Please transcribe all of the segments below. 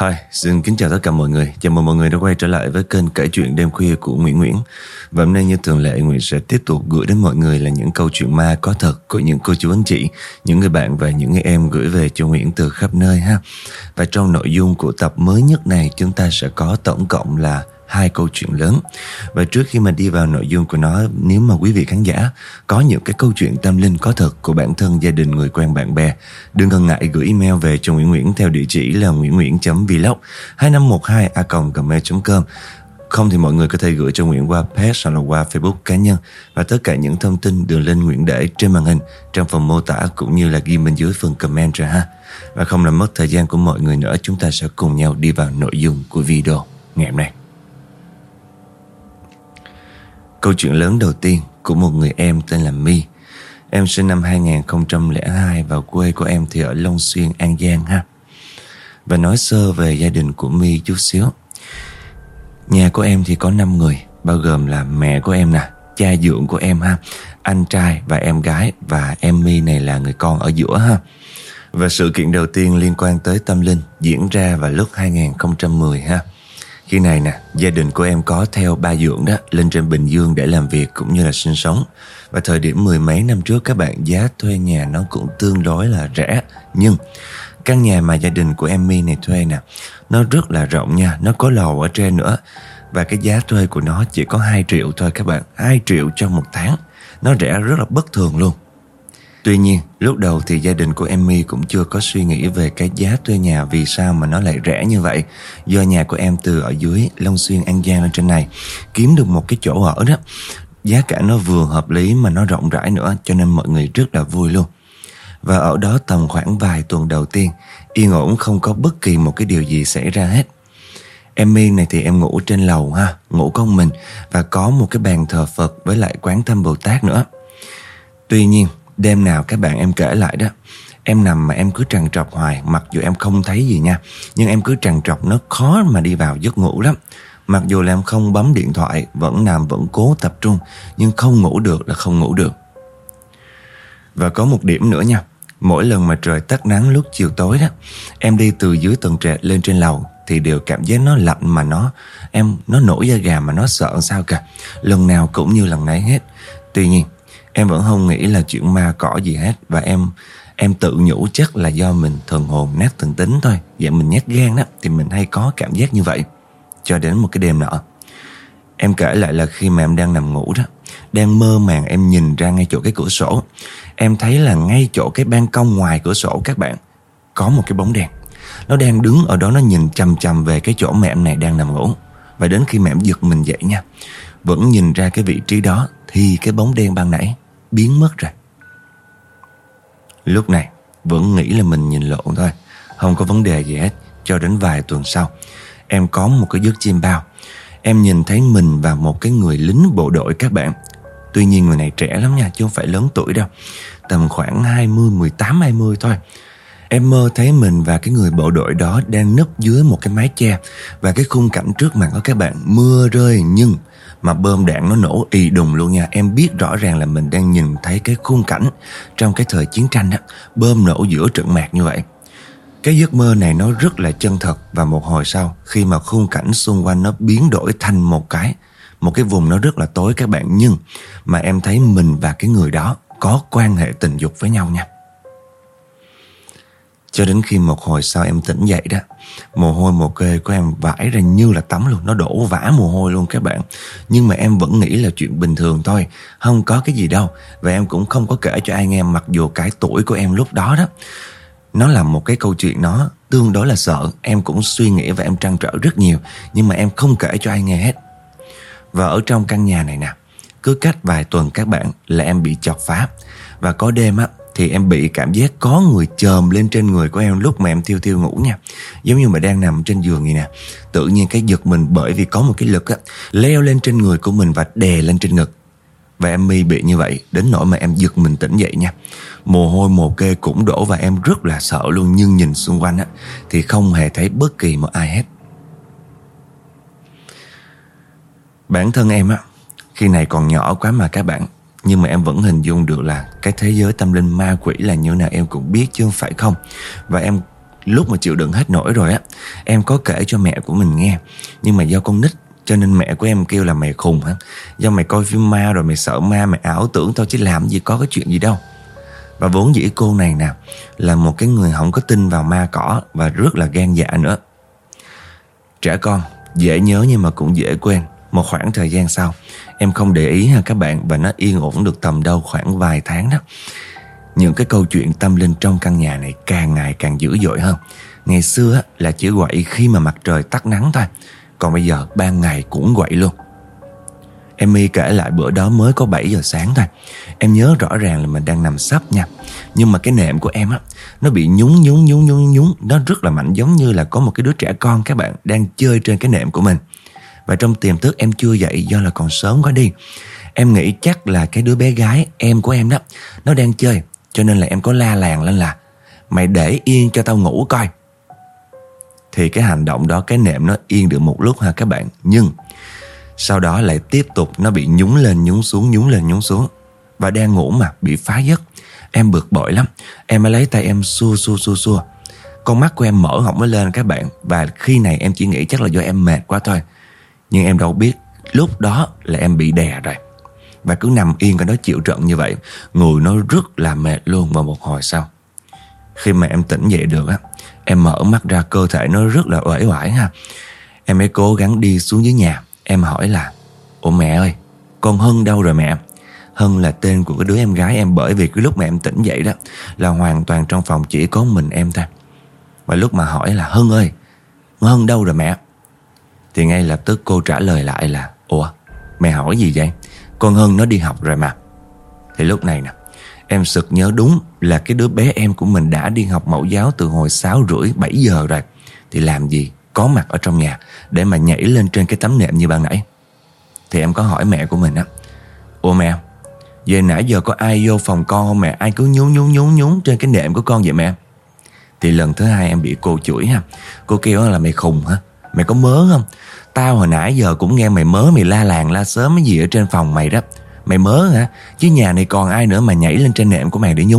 Hi, xin kính chào tất cả mọi người. Chào mừng mọi người đã quay trở lại với kênh kể chuyện đêm khuya của Nguyễn. Và hôm nay như thường lệ, Nguyễn sẽ tiếp tục gửi đến mọi người là những câu chuyện ma có thật của những cô chú anh chị, những người bạn và những người em gửi về cho Nguyễn từ khắp nơi ha. Và trong nội dung của tập mới nhất này, chúng ta sẽ có tổng cộng là 2 câu chuyện lớn. Và trước khi mà đi vào nội dung của nó, nếu mà quý vị khán giả có những cái câu chuyện tâm linh có thật của bản thân, gia đình, người quen, bạn bè, đừng ngần ngại gửi email về cho Nguyễn theo địa chỉ là nguyennguyển.vlog2512a.gmail.com. Không thì mọi người có thể gửi cho Nguyễn qua page hoặc là qua Facebook cá nhân. Và tất cả những thông tin đường link Nguyễn để trên màn hình, trong phần mô tả cũng như là ghi bên dưới phần comment rồi ha. Và không làm mất thời gian của mọi người nữa, chúng ta sẽ cùng nhau đi vào nội dung của video ngày hôm nay. Câu chuyện lớn đầu tiên của một người em tên là My. Em sinh năm 2002 và quê của em thì ở Long Xuyên, An Giang ha. Và nói sơ về gia đình của My chút xíu. Nhà của em thì có 5 người, bao gồm là mẹ của em nè, cha dượng của em ha, anh trai và em gái, và em My này là người con ở giữa ha. Và sự kiện đầu tiên liên quan tới tâm linh diễn ra vào lúc 2010 ha. Khi này nè, gia đình của em có theo ba dượng đó lên trên Bình Dương để làm việc cũng như là sinh sống. Và thời điểm mười mấy năm trước các bạn, giá thuê nhà nó cũng tương đối là rẻ. Nhưng căn nhà mà gia đình của em My này thuê nè, nó rất là rộng nha, nó có lầu ở trên nữa. Và cái giá thuê của nó chỉ có 2 triệu thôi các bạn, 2 triệu cho một tháng. Nó rẻ rất là bất thường luôn. Tuy nhiên, lúc đầu thì gia đình của em My cũng chưa có suy nghĩ về cái giá thuê nhà vì sao mà nó lại rẻ như vậy. Do nhà của em từ ở dưới Long Xuyên, An Giang lên trên này kiếm được một cái chỗ ở đó, giá cả nó vừa hợp lý mà nó rộng rãi nữa, cho nên mọi người rất là vui luôn. Và ở đó tầm khoảng vài tuần đầu tiên, yên ổn không có bất kỳ một cái điều gì xảy ra hết. Em My này thì em ngủ trên lầu ha, ngủ con mình, và có một cái bàn thờ Phật với lại quán Tâm Bồ Tát nữa. Tuy nhiên, đêm nào các bạn em kể lại đó, em nằm mà em cứ trằn trọc hoài, mặc dù em không thấy gì nha, nhưng em cứ trằn trọc, nó khó mà đi vào giấc ngủ lắm. Mặc dù là em không bấm điện thoại, vẫn nằm, vẫn cố tập trung, nhưng không ngủ được là không ngủ được. Và có một điểm nữa nha, mỗi lần mà trời tắt nắng lúc chiều tối đó, em đi từ dưới tầng trệt lên trên lầu thì đều cảm giác nó lạnh mà nó nổi da gà mà nó sợ sao cả. Lần nào cũng như lần nãy hết. Tuy nhiên em vẫn không nghĩ là chuyện ma cỏ gì hết. Và em tự nhủ chắc là do mình thần hồn nát thần tính thôi, vậy mình nhát gan đó, thì mình hay có cảm giác như vậy. Cho đến một cái đêm nọ, em kể lại là khi mà em đang nằm ngủ đó, đang mơ màng em nhìn ra ngay chỗ cái cửa sổ. Em thấy là ngay chỗ cái ban công ngoài cửa sổ các bạn, có một cái bóng đen. Nó đang đứng ở đó, nó nhìn chằm chằm về cái chỗ mà em này đang nằm ngủ. Và đến khi mà em giật mình dậy nha, vẫn nhìn ra cái vị trí đó, thì cái bóng đen ban nãy biến mất rồi. Lúc này vẫn nghĩ là mình nhìn lộn thôi, không có vấn đề gì hết. Cho đến vài tuần sau, em có một cái giấc chiêm bao. Em nhìn thấy mình và một cái người lính bộ đội các bạn. Tuy nhiên người này trẻ lắm nha, chứ không phải lớn tuổi đâu, tầm khoảng 18-20 thôi. Em mơ thấy mình và cái người bộ đội đó đang núp dưới một cái mái che. Và cái khung cảnh trước mặt đó các bạn, mưa rơi nhưng mà bom đạn nó nổ ì đùng luôn nha. Em biết rõ ràng là mình đang nhìn thấy cái khung cảnh trong cái thời chiến tranh đó, bom nổ giữa trận mạc như vậy. Cái giấc mơ này nó rất là chân thật. Và một hồi sau, khi mà khung cảnh xung quanh nó biến đổi thành một cái vùng nó rất là tối các bạn, nhưng mà em thấy mình và cái người đó có quan hệ tình dục với nhau nha. Cho đến khi một hồi sau em tỉnh dậy đó, mồ hôi mồ kê của em vãi ra như là tắm luôn, nó đổ vã mồ hôi luôn các bạn. Nhưng mà em vẫn nghĩ là chuyện bình thường thôi, không có cái gì đâu. Và em cũng không có kể cho ai nghe, mặc dù cái tuổi của em lúc đó đó, nó là một cái câu chuyện nó tương đối là sợ. Em cũng suy nghĩ và em trăn trở rất nhiều, nhưng mà em không kể cho ai nghe hết. Và ở trong căn nhà này nè, cứ cách vài tuần các bạn là em bị chọc phá. Và có đêm á thì em bị cảm giác có người chồm lên trên người của em lúc mà em thiêu thiêu ngủ nha. Giống như mà đang nằm trên giường vậy nè, tự nhiên cái giật mình bởi vì có một cái lực á leo lên trên người của mình và đè lên trên ngực. Và em My bị như vậy đến nỗi mà em giật mình tỉnh dậy nha. Mồ hôi mồ kê cũng đổ và em rất là sợ luôn. Nhưng nhìn xung quanh á thì không hề thấy bất kỳ một ai hết. Bản thân em á, khi này còn nhỏ quá mà các bạn, nhưng mà em vẫn hình dung được là cái thế giới tâm linh ma quỷ là như nào em cũng biết chứ không phải không. Và em lúc mà chịu đựng hết nổi rồi á, em có kể cho mẹ của mình nghe. Nhưng mà do con nít cho nên mẹ của em kêu là mày khùng hả? Do mày coi phim ma rồi mày sợ ma, mày ảo tưởng thôi chứ làm gì có cái chuyện gì đâu. Và vốn dĩ cô này nè là một cái người không có tin vào ma cỏ và rất là gan dạ nữa. Trẻ con dễ nhớ nhưng mà cũng dễ quên. Một khoảng thời gian sau, em không để ý ha các bạn, và nó yên ổn được tầm đâu khoảng vài tháng đó. Những cái câu chuyện tâm linh trong căn nhà này càng ngày càng dữ dội hơn. Ngày xưa là chỉ quậy khi mà mặt trời tắt nắng thôi, còn bây giờ ban ngày cũng quậy luôn. Emmy kể lại bữa đó mới có 7 giờ sáng thôi. Em nhớ rõ ràng là mình đang nằm sấp nha, nhưng mà cái nệm của em á, nó bị nhún. Nó rất là mạnh, giống như là có một cái đứa trẻ con các bạn đang chơi trên cái nệm của mình. Và trong tiềm thức em chưa dậy do là còn sớm quá đi. Em nghĩ chắc là cái đứa bé gái em của em đó, nó đang chơi, cho nên là em có la làng lên là mày để yên cho tao ngủ coi. Thì cái hành động đó, cái nệm nó yên được một lúc ha các bạn, nhưng sau đó lại tiếp tục nó bị nhún lên nhún xuống. Và đang ngủ mà bị phá giấc. Em bực bội lắm. Em mới lấy tay em xua. Con mắt của em mở họng mới lên các bạn. Và khi này em chỉ nghĩ chắc là do em mệt quá thôi. Nhưng em đâu biết lúc đó là em bị đè rồi. Và cứ nằm yên cái đó chịu trận như vậy, người nó rất là mệt luôn. Và một hồi sau, khi mà em tỉnh dậy được á, em mở mắt ra cơ thể nó rất là uể oải ha. Em mới cố gắng đi xuống dưới nhà. Em hỏi là: ủa mẹ ơi, con Hân đâu rồi mẹ? Hân là tên của cái đứa em gái em, bởi vì cái lúc mà em tỉnh dậy đó là hoàn toàn trong phòng chỉ có mình em thôi. Và lúc mà hỏi là: Hân ơi, Hân đâu rồi mẹ? Thì ngay lập tức cô trả lời lại là: ủa, mẹ hỏi gì vậy? Con Hân nó đi học rồi mà. Thì lúc này nè, em sực nhớ đúng là cái đứa bé em của mình đã đi học mẫu giáo từ hồi 6:30, 7 giờ rồi. Thì làm gì có mặt ở trong nhà để mà nhảy lên trên cái tấm nệm như ban nãy. Thì em có hỏi mẹ của mình á: ủa mẹ, về nãy giờ có ai vô phòng con không mẹ? Ai cứ nhún trên cái nệm của con vậy mẹ? Thì lần thứ hai em bị cô chửi ha. Cô kêu là: mày khùng hả? Mày có mớ không? Tao hồi nãy giờ cũng nghe mày mớ, mày la làng la sớm cái gì ở trên phòng mày đó. Mày mớ hả? Chứ nhà này còn ai nữa mà nhảy lên trên nệm của mày để nhún?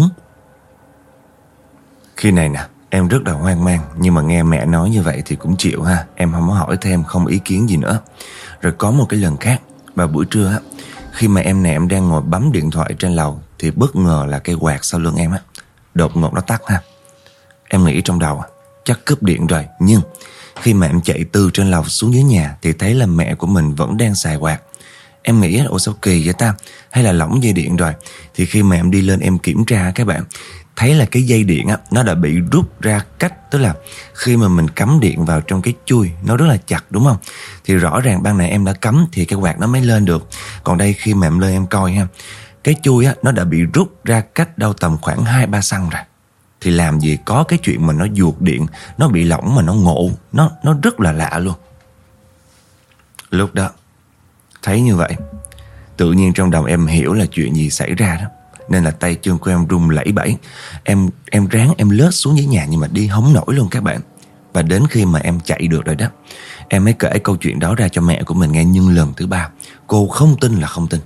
Khi này nè, em rất là hoang mang. Nhưng mà nghe mẹ nói như vậy thì cũng chịu ha. Em không có hỏi thêm, không ý kiến gì nữa. Rồi có một cái lần khác, vào buổi trưa á, khi mà em đang ngồi bấm điện thoại trên lầu, thì bất ngờ là cái quạt sau lưng em á đột ngột nó tắt ha. Em nghĩ trong đầu chắc cúp điện rồi. Nhưng khi mà em chạy từ trên lầu xuống dưới nhà thì thấy là mẹ của mình vẫn đang xài quạt. Em nghĩ ủa sao kỳ vậy ta, hay là lỏng dây điện rồi. Thì khi mà em đi lên em kiểm tra các bạn, thấy là cái dây điện á, nó đã bị rút ra cách. Tức là khi mà mình cắm điện vào trong cái chui, nó rất là chặt đúng không? Thì rõ ràng ban nãy em đã cắm thì cái quạt nó mới lên được. Còn đây khi mà em lên em coi ha, cái chui á, nó đã bị rút ra cách đâu tầm khoảng 2-3 xăng rồi. Thì làm gì có cái chuyện mà nó ruột điện, nó bị lỏng mà nó ngộ. Nó rất là lạ luôn. Lúc đó thấy như vậy, tự nhiên trong đầu em hiểu là chuyện gì xảy ra đó. Nên là tay chân của em run lẩy bẩy. Em ráng em lết xuống dưới nhà nhưng mà đi không nổi luôn các bạn. Và đến khi mà em chạy được rồi đó, em mới kể câu chuyện đó ra cho mẹ của mình nghe. Nhưng lần thứ 3, cô không tin là không tin.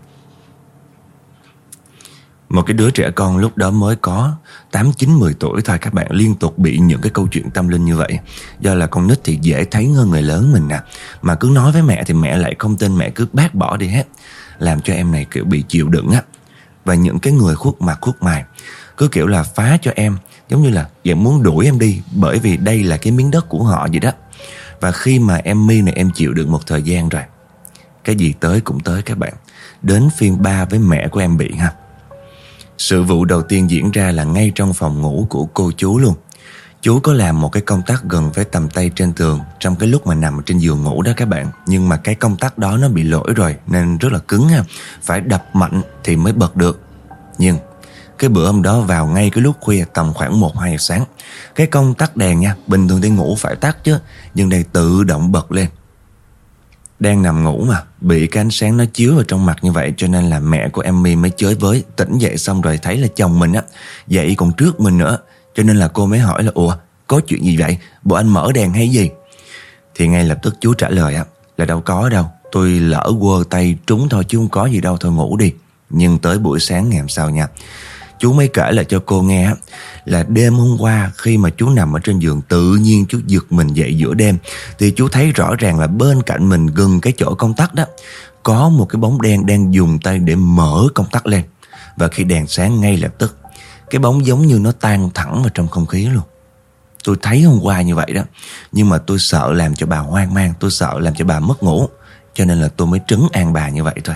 Một cái đứa trẻ con lúc đó mới có 8, 9, 10 tuổi thôi các bạn, liên tục bị những cái câu chuyện tâm linh như vậy. Do là con nít thì dễ thấy hơn người lớn mình nè. Mà cứ nói với mẹ thì mẹ lại không tin, mẹ cứ bác bỏ đi hết. Làm cho em này kiểu bị chịu đựng á. Và những cái người khuất mặt khuất mày cứ kiểu là phá cho em, giống như là vậy muốn đuổi em đi, bởi vì đây là cái miếng đất của họ vậy đó. Và khi mà em My này em chịu được một thời gian rồi, cái gì tới cũng tới các bạn. Đến phiên ba với mẹ của em bị ha. Sự vụ đầu tiên diễn ra là ngay trong phòng ngủ của cô chú luôn. Chú có làm một cái công tắc gần với tầm tay trên tường trong cái lúc mà nằm trên giường ngủ đó các bạn. Nhưng mà cái công tắc đó nó bị lỗi rồi nên rất là cứng ha, phải đập mạnh thì mới bật được. Nhưng cái bữa hôm đó vào ngay cái lúc khuya tầm khoảng 1-2 giờ sáng, cái công tắc đèn nha, bình thường đi ngủ phải tắt chứ, nhưng đây tự động bật lên. Đang nằm ngủ mà bị cái ánh sáng nó chiếu vào trong mặt như vậy, cho nên là mẹ của Emmy mới chới với. Tỉnh dậy xong rồi thấy là chồng mình á dậy còn trước mình nữa, cho nên là cô mới hỏi là: ủa có chuyện gì vậy, bộ anh mở đèn hay gì? Thì ngay lập tức chú trả lời á là: đâu có đâu, tôi lỡ quơ tay trúng thôi chứ không có gì đâu, thôi ngủ đi. Nhưng tới buổi sáng ngày hôm sau nha, Chú mới kể lại cho cô nghe là đêm hôm qua khi mà chú nằm ở trên giường, tự nhiên chú giật mình dậy giữa đêm. Thì chú thấy rõ ràng là bên cạnh mình, gần cái chỗ công tắc đó, có một cái bóng đen đang dùng tay để mở công tắc lên. Và khi đèn sáng, ngay lập tức cái bóng giống như nó tan thẳng vào trong không khí luôn. Tôi thấy hôm qua như vậy đó, nhưng mà tôi sợ làm cho bà hoang mang, tôi sợ làm cho bà mất ngủ, cho nên là tôi mới trấn an bà như vậy thôi.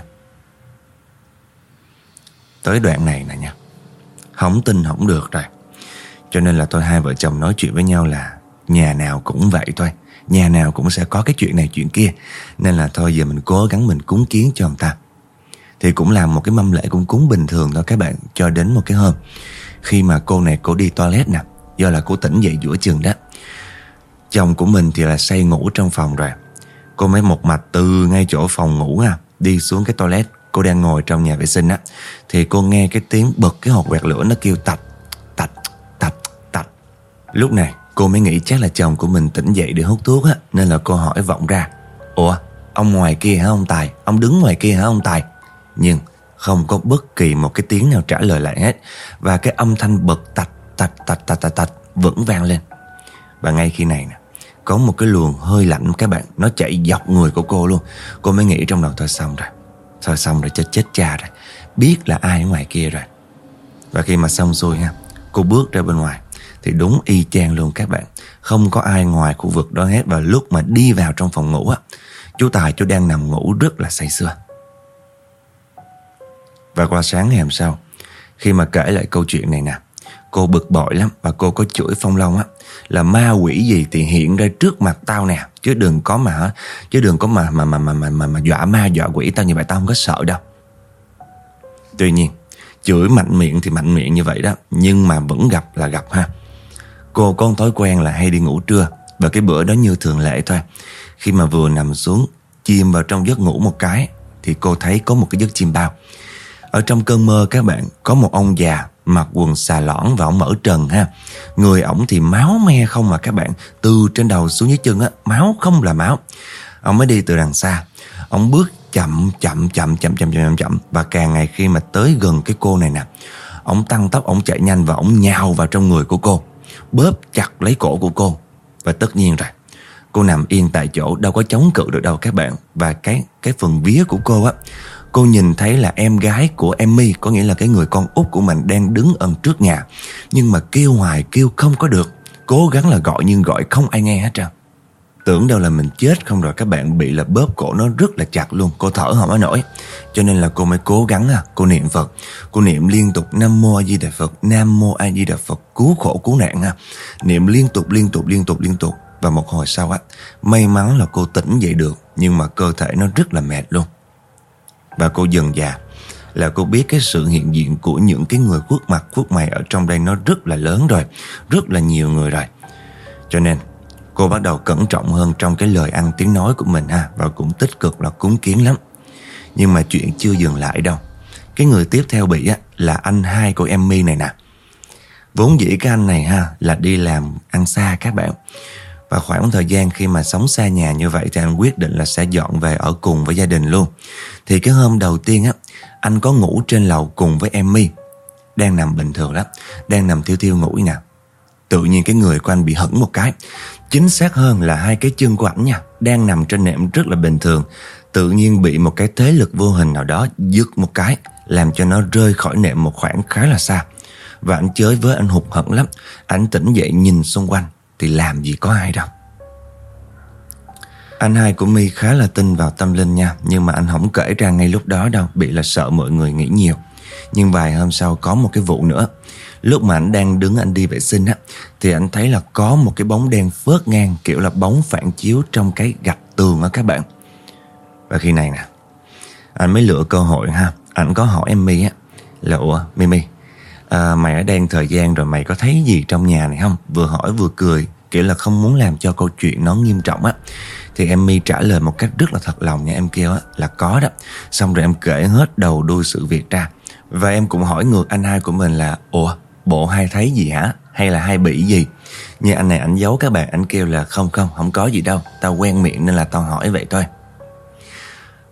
Tới đoạn này nè nha, không tin không được rồi. Cho nên là hai vợ chồng nói chuyện với nhau là nhà nào cũng vậy thôi, nhà nào cũng sẽ có cái chuyện này chuyện kia. Nên là thôi giờ mình cố gắng mình cúng kiến cho người ta. Thì cũng làm một cái mâm lễ cũng cúng bình thường thôi các bạn. Cho đến một cái hôm, khi mà cô này cô đi toilet nè, do là cô tỉnh dậy giữa chừng đó. Chồng của mình thì là say ngủ trong phòng rồi. Cô mới một mạch từ ngay chỗ phòng ngủ đi xuống cái toilet. Cô đang ngồi trong nhà vệ sinh á, thì cô nghe cái tiếng bật cái hột quẹt lửa nó kêu tạch tạch tạch tạch. Lúc này cô mới nghĩ chắc là chồng của mình tỉnh dậy để hút thuốc á, nên là cô hỏi vọng ra: "Ủa, ông ngoài kia hả ông Tài? Ông đứng ngoài kia hả ông Tài?" Nhưng không có bất kỳ một cái tiếng nào trả lời lại hết. Và cái âm thanh bật tạch tạch tạch tạch tạch tạch vẫn vang lên. Và ngay khi này nè, có một cái luồng hơi lạnh các bạn, nó chạy dọc người của cô luôn. Cô mới nghĩ trong đầu thôi xong rồi, chết cha rồi, biết là ai ở ngoài kia rồi. Và khi mà xong xuôi cô bước ra bên ngoài thì đúng y chang luôn các bạn, không có ai ngoài khu vực đó hết. Và lúc mà đi vào trong phòng ngủ chú Tài chú đang nằm ngủ rất là say sưa. Và qua sáng ngày hôm sau, khi mà kể lại câu chuyện này nè, cô bực bội lắm. Và cô có chửi Phong Long là ma quỷ gì thì hiện ra trước mặt tao nè, chứ đừng có mà dọa ma dọa quỷ tao như vậy, tao không có sợ đâu. Tuy nhiên chửi mạnh miệng thì mạnh miệng như vậy đó, nhưng mà vẫn gặp là gặp Cô có thói quen là hay đi ngủ trưa. Và cái bữa đó như thường lệ thôi, khi mà vừa nằm xuống chìm vào trong giấc ngủ một cái, thì cô thấy có một cái giấc chim bao. Ở trong cơn mơ các bạn, có một ông già mặc quần xà lõn và ổng mở trần Người ổng thì máu me không mà các bạn, từ trên đầu xuống dưới chân máu không là máu. Ông mới đi từ đằng xa, ông bước chậm. Và càng ngày khi mà tới gần cái cô này nè, ông tăng tốc, ông chạy nhanh và ông nhào vào trong người của cô, bóp chặt lấy cổ của cô. Và tất nhiên rồi, cô nằm yên tại chỗ, đâu có chống cự được đâu các bạn. Và cái phần vía của cô cô nhìn thấy là em gái của Emmy, có nghĩa là cái người con út của mình, đang đứng ở trước nhà. Nhưng mà kêu hoài kêu không có được, cố gắng là gọi nhưng gọi không ai nghe hết trơn. Tưởng đâu là mình chết không rồi các bạn, bị là bóp cổ nó rất là chặt luôn, cô thở không có nổi. Cho nên là cô mới cố gắng cô niệm Phật. Cô niệm liên tục Nam Mô A Di Đà Phật, Nam Mô A Di Đà Phật, cứu khổ cứu nạn niệm liên tục. Và một hồi sau may mắn là cô tỉnh dậy được, nhưng mà cơ thể nó rất là mệt luôn. Và cô dần dà là cô biết cái sự hiện diện của những cái người khuất mặt khuất mày ở trong đây nó rất là lớn rồi, rất là nhiều người rồi. Cho nên cô bắt đầu cẩn trọng hơn trong cái lời ăn tiếng nói của mình và cũng tích cực là cúng kiến lắm. Nhưng mà chuyện chưa dừng lại đâu. Cái người tiếp theo bị là anh hai của Emmy này nè. Vốn dĩ cái anh này là đi làm ăn xa các bạn. Và khoảng thời gian khi mà sống xa nhà như vậy thì anh quyết định là sẽ dọn về ở cùng với gia đình luôn. Thì cái hôm đầu tiên anh có ngủ trên lầu cùng với Emmy, đang nằm bình thường lắm, đang nằm thiêu ngủ nè. Tự nhiên cái người của anh bị hững một cái. Chính xác hơn là hai cái chân của ảnh đang nằm trên nệm rất là bình thường, tự nhiên bị một cái thế lực vô hình nào đó giật một cái, làm cho nó rơi khỏi nệm một khoảng khá là xa. Và anh chới với, anh hụt hẫng lắm. Anh tỉnh dậy nhìn xung quanh thì làm gì có ai đâu. Anh hai của My khá là tin vào tâm linh nha, nhưng mà anh không kể ra ngay lúc đó đâu, bị là sợ mọi người nghĩ nhiều. Nhưng vài hôm sau có một cái vụ nữa. Lúc mà anh đang đứng anh đi vệ sinh thì anh thấy là có một cái bóng đen phớt ngang, kiểu là bóng phản chiếu trong cái gạch tường các bạn. Và khi này nè, anh mới lựa cơ hội anh có hỏi Emmy là: "Ủa Mimi, mày ở đây thời gian rồi, mày có thấy gì trong nhà này không?" Vừa hỏi vừa cười, kiểu là không muốn làm cho câu chuyện nó nghiêm trọng Thì Emmy trả lời một cách rất là thật lòng nha. Em kêu là có đó. Xong rồi em kể hết đầu đuôi sự việc ra. Và em cũng hỏi ngược anh hai của mình là: "Ủa, bộ hai thấy gì hả? Hay là hai bị gì?" Nhưng anh này anh giấu các bạn, anh kêu là không có gì đâu, tao quen miệng nên là tao hỏi vậy thôi.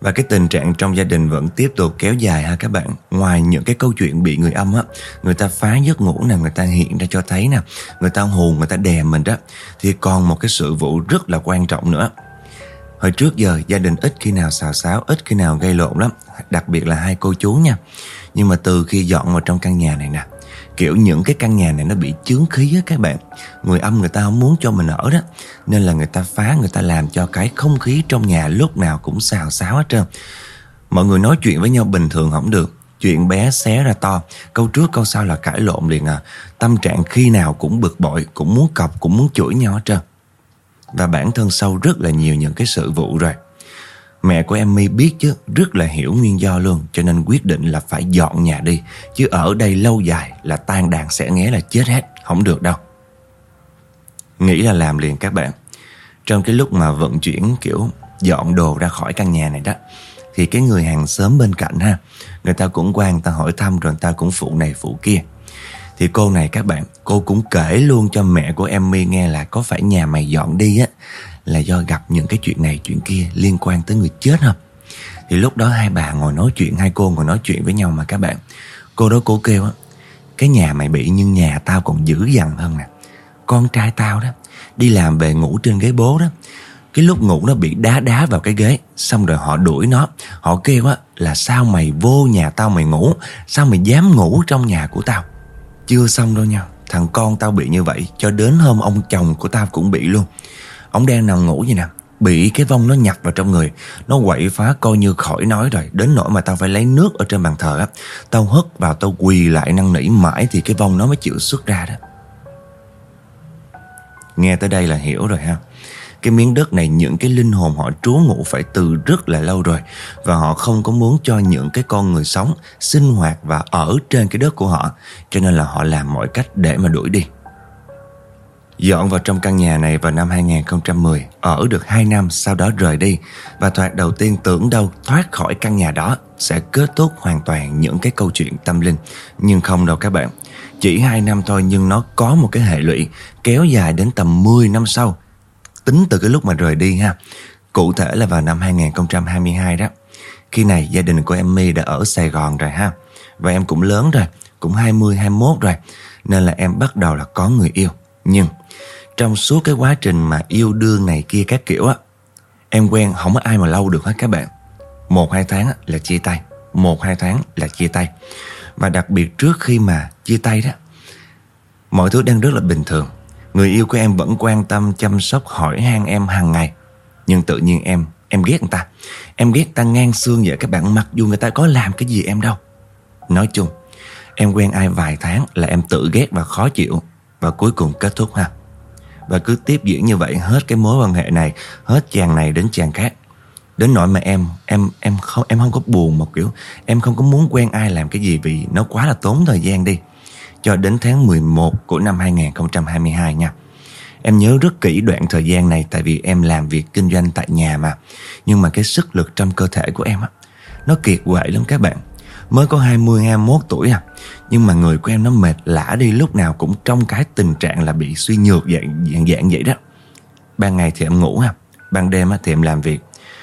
Và cái tình trạng trong gia đình vẫn tiếp tục kéo dài ha các bạn. Ngoài những cái câu chuyện bị người âm á, người ta phá giấc ngủ nè, người ta hiện ra cho thấy nè, người ta hù, người ta đè mình đó, thì còn một cái sự vụ rất là quan trọng nữa. Hồi trước giờ gia đình ít khi nào xào xáo, ít khi nào gây lộn lắm, đặc biệt là hai cô chú nha. Nhưng mà từ khi dọn vào trong căn nhà này nè, kiểu những cái căn nhà này nó bị chướng khí á các bạn. Người âm người ta không muốn cho mình ở đó, nên là người ta phá, người ta làm cho cái không khí trong nhà lúc nào cũng xào xáo hết trơn. Mọi người nói chuyện với nhau bình thường không được, chuyện bé xé ra to, câu trước câu sau là cãi lộn liền à. Tâm trạng khi nào cũng bực bội, cũng muốn cọc, cũng muốn chửi nhau hết trơn. Và bản thân sau rất là nhiều những cái sự vụ rồi. Mẹ của em My biết chứ, rất là hiểu nguyên do luôn, cho nên quyết định là phải dọn nhà đi. Chứ ở đây lâu dài là tan đàn xẻ nghé là chết hết, không được đâu. Nghĩ là làm liền các bạn. Trong cái lúc mà vận chuyển kiểu dọn đồ ra khỏi căn nhà này đó, thì cái người hàng xóm bên cạnh ha, người ta cũng qua, người ta hỏi thăm, rồi người ta cũng phụ này phụ kia. Thì cô này các bạn, cô cũng kể luôn cho mẹ của em My nghe là có phải nhà mày dọn đi á là do gặp những cái chuyện này chuyện kia liên quan tới người chết không? Thì lúc đó hai bà ngồi nói chuyện, hai cô ngồi nói chuyện với nhau mà các bạn. Cô đó cô kêu á, cái nhà mày bị nhưng nhà tao còn dữ dằn hơn nè. Con trai tao đó, đi làm về ngủ trên ghế bố đó. Cái lúc ngủ nó bị đá vào cái ghế, xong rồi họ đuổi nó. Họ kêu á là sao mày vô nhà tao mày ngủ, sao mày dám ngủ trong nhà của tao. Chưa xong đâu nha, thằng con tao bị như vậy, cho đến hôm ông chồng của tao cũng bị luôn. Ông đang nằm ngủ vậy nè, bị cái vong nó nhập vào trong người, nó quậy phá coi như khỏi nói rồi. Đến nỗi mà tao phải lấy nước ở trên bàn thờ á, tao hất vào, tao quỳ lại năn nỉ mãi thì cái vong nó mới chịu xuất ra đó. Nghe tới đây là hiểu rồi ha. Cái miếng đất này những cái linh hồn họ trú ngụ phải từ rất là lâu rồi, và họ không có muốn cho những cái con người sống sinh hoạt và ở trên cái đất của họ, cho nên là họ làm mọi cách để mà đuổi đi. Dọn vào trong căn nhà này vào năm 2010, ở được 2 năm sau đó rời đi. Và thoạt đầu tiên tưởng đâu thoát khỏi căn nhà đó sẽ kết thúc hoàn toàn những cái câu chuyện tâm linh. Nhưng không đâu các bạn. Chỉ 2 năm thôi nhưng nó có một cái hệ lụy kéo dài đến tầm 10 năm sau, tính từ cái lúc mà rời đi ha. Cụ thể là vào năm 2022 đó. Khi này gia đình của em My đã ở Sài Gòn rồi ha. Và em cũng lớn rồi, cũng 20, 21 rồi, nên là em bắt đầu là có người yêu. Nhưng trong suốt cái quá trình mà yêu đương này kia các kiểu á, em quen không có ai mà lâu được hết các bạn. 1-2 tháng là chia tay, 1-2 tháng là chia tay. Và đặc biệt trước khi mà chia tay đó, mọi thứ đang rất là bình thường. Người yêu của em vẫn quan tâm, chăm sóc, hỏi han em hàng ngày. Nhưng tự nhiên em ghét người ta. Em ghét người ta ngang xương vậy các bạn, mặc dù người ta có làm cái gì em đâu. Nói chung, em quen ai vài tháng là em tự ghét và khó chịu, và cuối cùng kết thúc ha. Và cứ tiếp diễn như vậy hết cái mối quan hệ này, hết chàng này đến chàng khác. Đến nỗi mà em không có buồn một kiểu, em không có muốn quen ai làm cái gì vì nó quá là tốn thời gian đi. Cho đến tháng 11 của năm 2022 nha. Em nhớ rất kỹ đoạn thời gian này, tại vì em làm việc kinh doanh tại nhà mà. Nhưng mà cái sức lực trong cơ thể của em á, nó kiệt quệ lắm các bạn. Mới có 20, 21 tuổi à, nhưng mà người của em nó mệt lả đi, lúc nào cũng trong cái tình trạng là bị suy nhược dạng vậy đó. Ban ngày thì em ngủ ha, ban đêm thì em làm việc.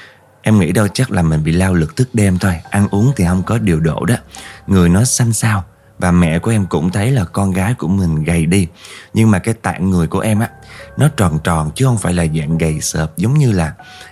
Em nghĩ đâu chắc là mình bị lao lực thức đêm thôi. Ăn uống thì không có điều độ đó, người nó xanh xao. Và mẹ của em cũng thấy là con gái của mình gầy đi. Nhưng mà cái tạng người của em á, nó tròn tròn chứ không phải là dạng gầy sợp giống như là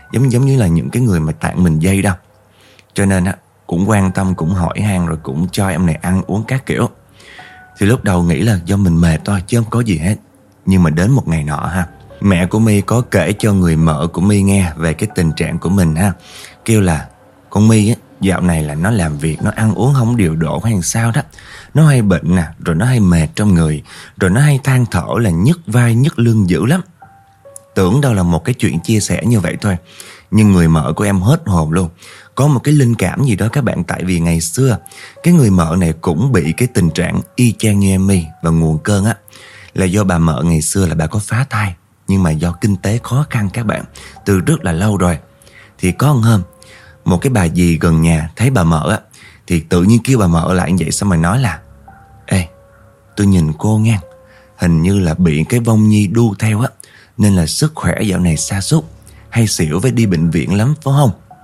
những cái người mà tạng mình dây đâu. Cho nên á, cũng quan tâm, cũng hỏi han, rồi cũng cho em này ăn uống các kiểu. Thì lúc đầu nghĩ là do mình mệt thôi chứ không có gì hết. Nhưng mà đến một ngày nọ ha, mẹ của My có kể cho người mợ của My nghe về cái tình trạng của mình ha. Kêu là con My á, dạo này là nó làm việc, nó ăn uống không điều độ hay sao đó. Nó hay bệnh nè, rồi nó hay mệt trong người, rồi nó hay than thở là nhức vai nhức lưng dữ lắm. Tưởng đâu là một cái chuyện chia sẻ như vậy thôi, nhưng người mợ của em hết hồn luôn. Có một cái linh cảm gì đó các bạn. Tại vì ngày xưa cái người mợ này cũng bị cái tình trạng y chang như em My. Và nguồn cơn á là do bà mợ ngày xưa là bà có phá thai, nhưng mà do kinh tế khó khăn các bạn, từ rất là lâu rồi. Thì có một hôm, một cái bà dì gần nhà thấy bà mợ á, thì tự nhiên kêu bà mợ lại như vậy. Xong rồi nói là: ê, tôi nhìn cô ngang, hình như là bị cái vong nhi đu theo á, nên là sức khỏe dạo này sa sút, hay xỉu phải đi bệnh viện lắm phải không?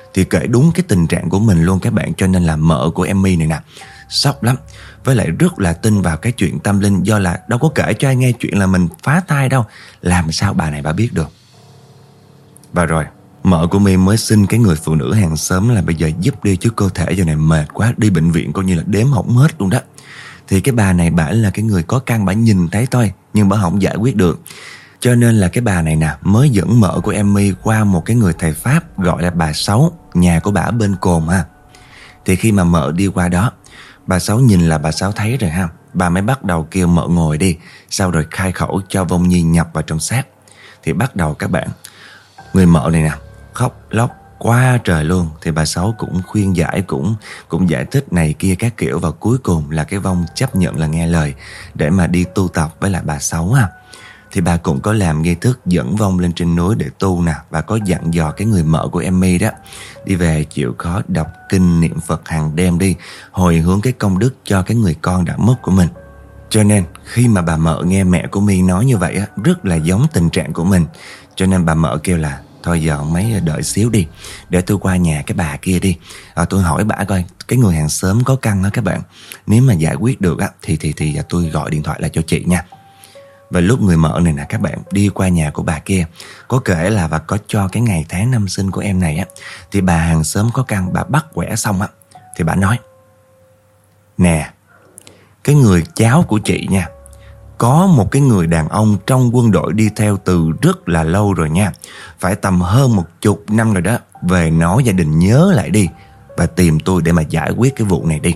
thì kể đúng cái tình trạng của mình luôn các bạn. Cho nên là mợ của em My này nè sốc lắm, với lại rất là tin vào cái chuyện tâm linh, do là đâu có kể cho ai nghe chuyện là mình phá thai đâu, làm sao bà này bà biết được. Và rồi mợ của My mới xin cái người phụ nữ hàng xóm là bây giờ giúp đi, chứ cơ thể giờ này mệt quá, đi bệnh viện coi như là đếm hỏng hết luôn đó. Thì cái bà này bả là cái người có căn, bả nhìn thấy thôi nhưng bả không giải quyết được. Cho nên là cái bà này nè mới dẫn mợ của em My qua một cái người thầy Pháp gọi là bà Sáu, nhà của bả ở bên Cồn ha. Thì khi mà mợ đi qua đó, bà Sáu nhìn là bà Sáu thấy rồi ha, bà mới bắt đầu kêu mợ ngồi đi, sau rồi khai khẩu cho vong nhi nhập vào trong xác. Thì bắt đầu các bạn, người mợ này nè khóc lóc quá trời luôn. Thì bà Sáu cũng khuyên giải, cũng giải thích này kia các kiểu, và cuối cùng là cái vong chấp nhận là nghe lời để mà đi tu tập với lại bà Sáu ha. Thì bà cũng có làm nghi thức dẫn vong lên trên núi để tu nè, và có dặn dò cái người mợ của em My đó đi về chịu khó đọc kinh niệm Phật hàng đêm đi, hồi hướng cái công đức cho cái người con đã mất của mình. Cho nên khi mà bà mợ nghe mẹ của My nói như vậy á, rất là giống tình trạng của mình. Cho nên bà mợ kêu là thôi giờ ông mấy đợi xíu đi, để tôi qua nhà cái bà kia đi, tôi hỏi bà coi cái người hàng xóm có căn đó các bạn, nếu mà giải quyết được á thì tôi gọi điện thoại lại cho chị nha. Và lúc người mợ này nè các bạn đi qua nhà của bà kia, có kể là và có cho cái ngày tháng năm sinh của em này á, thì bà hàng xóm có căn bà bắt quẻ xong á, thì bà nói: nè, cái người cháu của chị nha, có một cái người đàn ông trong quân đội đi theo từ rất là lâu rồi nha, phải tầm hơn 10 năm rồi đó. Về nói gia đình nhớ lại đi và tìm tôi để mà giải quyết cái vụ này đi.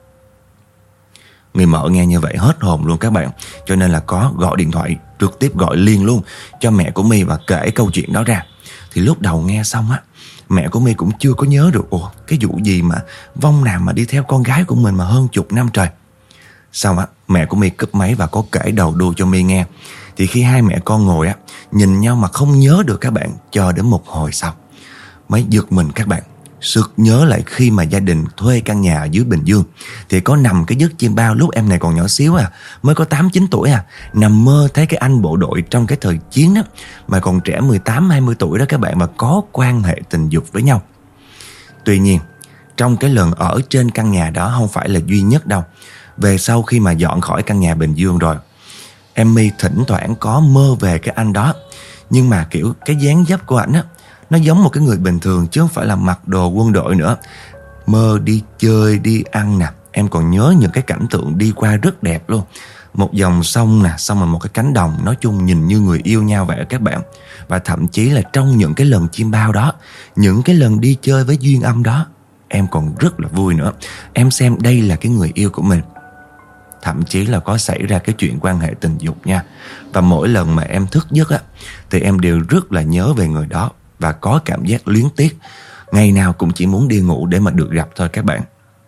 Người mợ nghe như vậy hết hồn luôn các bạn. Cho nên là có gọi điện thoại, trực tiếp gọi liền luôn cho mẹ của My và kể câu chuyện đó ra. Thì lúc đầu nghe xong á, mẹ của My cũng chưa có nhớ được cái vụ gì mà vong nào mà đi theo con gái của mình mà hơn 10 năm trời. Xong á, mẹ của My cúp máy và có kể đầu đuôi cho My nghe. Thì khi hai mẹ con ngồi á, nhìn nhau mà không nhớ được các bạn, cho đến một hồi sau mới giật mình các bạn, sực nhớ lại khi mà gia đình thuê căn nhà ở dưới Bình Dương, thì có nằm cái giấc chiêm bao lúc em này còn nhỏ xíu mới có 8-9 tuổi nằm mơ thấy cái anh bộ đội trong cái thời chiến đó, mà còn trẻ 18-20 tuổi đó các bạn, mà có quan hệ tình dục với nhau. Tuy nhiên trong cái lần ở trên căn nhà đó không phải là duy nhất đâu. Về sau khi mà dọn khỏi căn nhà Bình Dương rồi, em My thỉnh thoảng có mơ về cái anh đó, nhưng mà kiểu cái dáng dấp của ảnh á, nó giống một cái người bình thường chứ không phải là mặc đồ quân đội nữa. Mơ đi chơi, đi ăn nè. Em còn nhớ những cái cảnh tượng đi qua rất đẹp luôn. Một dòng sông nè, xong rồi một cái cánh đồng, nói chung nhìn như người yêu nhau vậy các bạn. Và thậm chí là trong những cái lần chiêm bao đó, những cái lần đi chơi với duyên âm đó, em còn rất là vui nữa. Em xem đây là cái người yêu của mình. Thậm chí là có xảy ra cái chuyện quan hệ tình dục nha. Và mỗi lần mà em thức giấc á, thì em đều rất là nhớ về người đó và có cảm giác luyến tiếc. Ngày nào cũng chỉ muốn đi ngủ để mà được gặp thôi các bạn.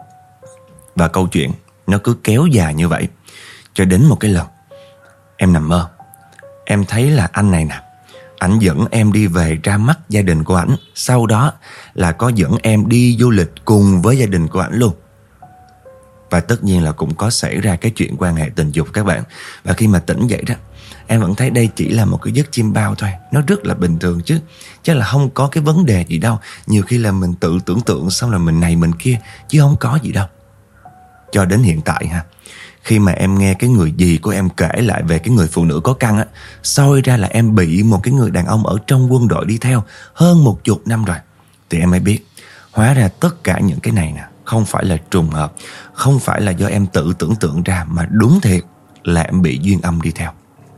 Và câu chuyện nó cứ kéo dài như vậy, cho đến một cái lần em nằm mơ, em thấy là anh này nè, ảnh dẫn em đi về ra mắt gia đình của ảnh. Sau đó là có dẫn em đi du lịch cùng với gia đình của ảnh luôn. Và tất nhiên là cũng có xảy ra cái chuyện quan hệ tình dục các bạn. Và khi mà tỉnh dậy đó, em vẫn thấy đây chỉ là một cái giấc chiêm bao thôi. Nó rất là bình thường chứ. Chắc là không có cái vấn đề gì đâu. Nhiều khi là mình tự tưởng tượng xong là mình này mình kia, chứ không có gì đâu. Cho đến hiện tại khi mà em nghe cái người dì của em kể lại về cái người phụ nữ có căn á, soi ra là em bị một cái người đàn ông ở trong quân đội đi theo hơn 10 năm rồi. Thì em mới biết, hóa ra tất cả những cái này nè, không phải là trùng hợp, không phải là do em tự tưởng tượng ra, mà đúng thiệt là em bị duyên âm đi theo.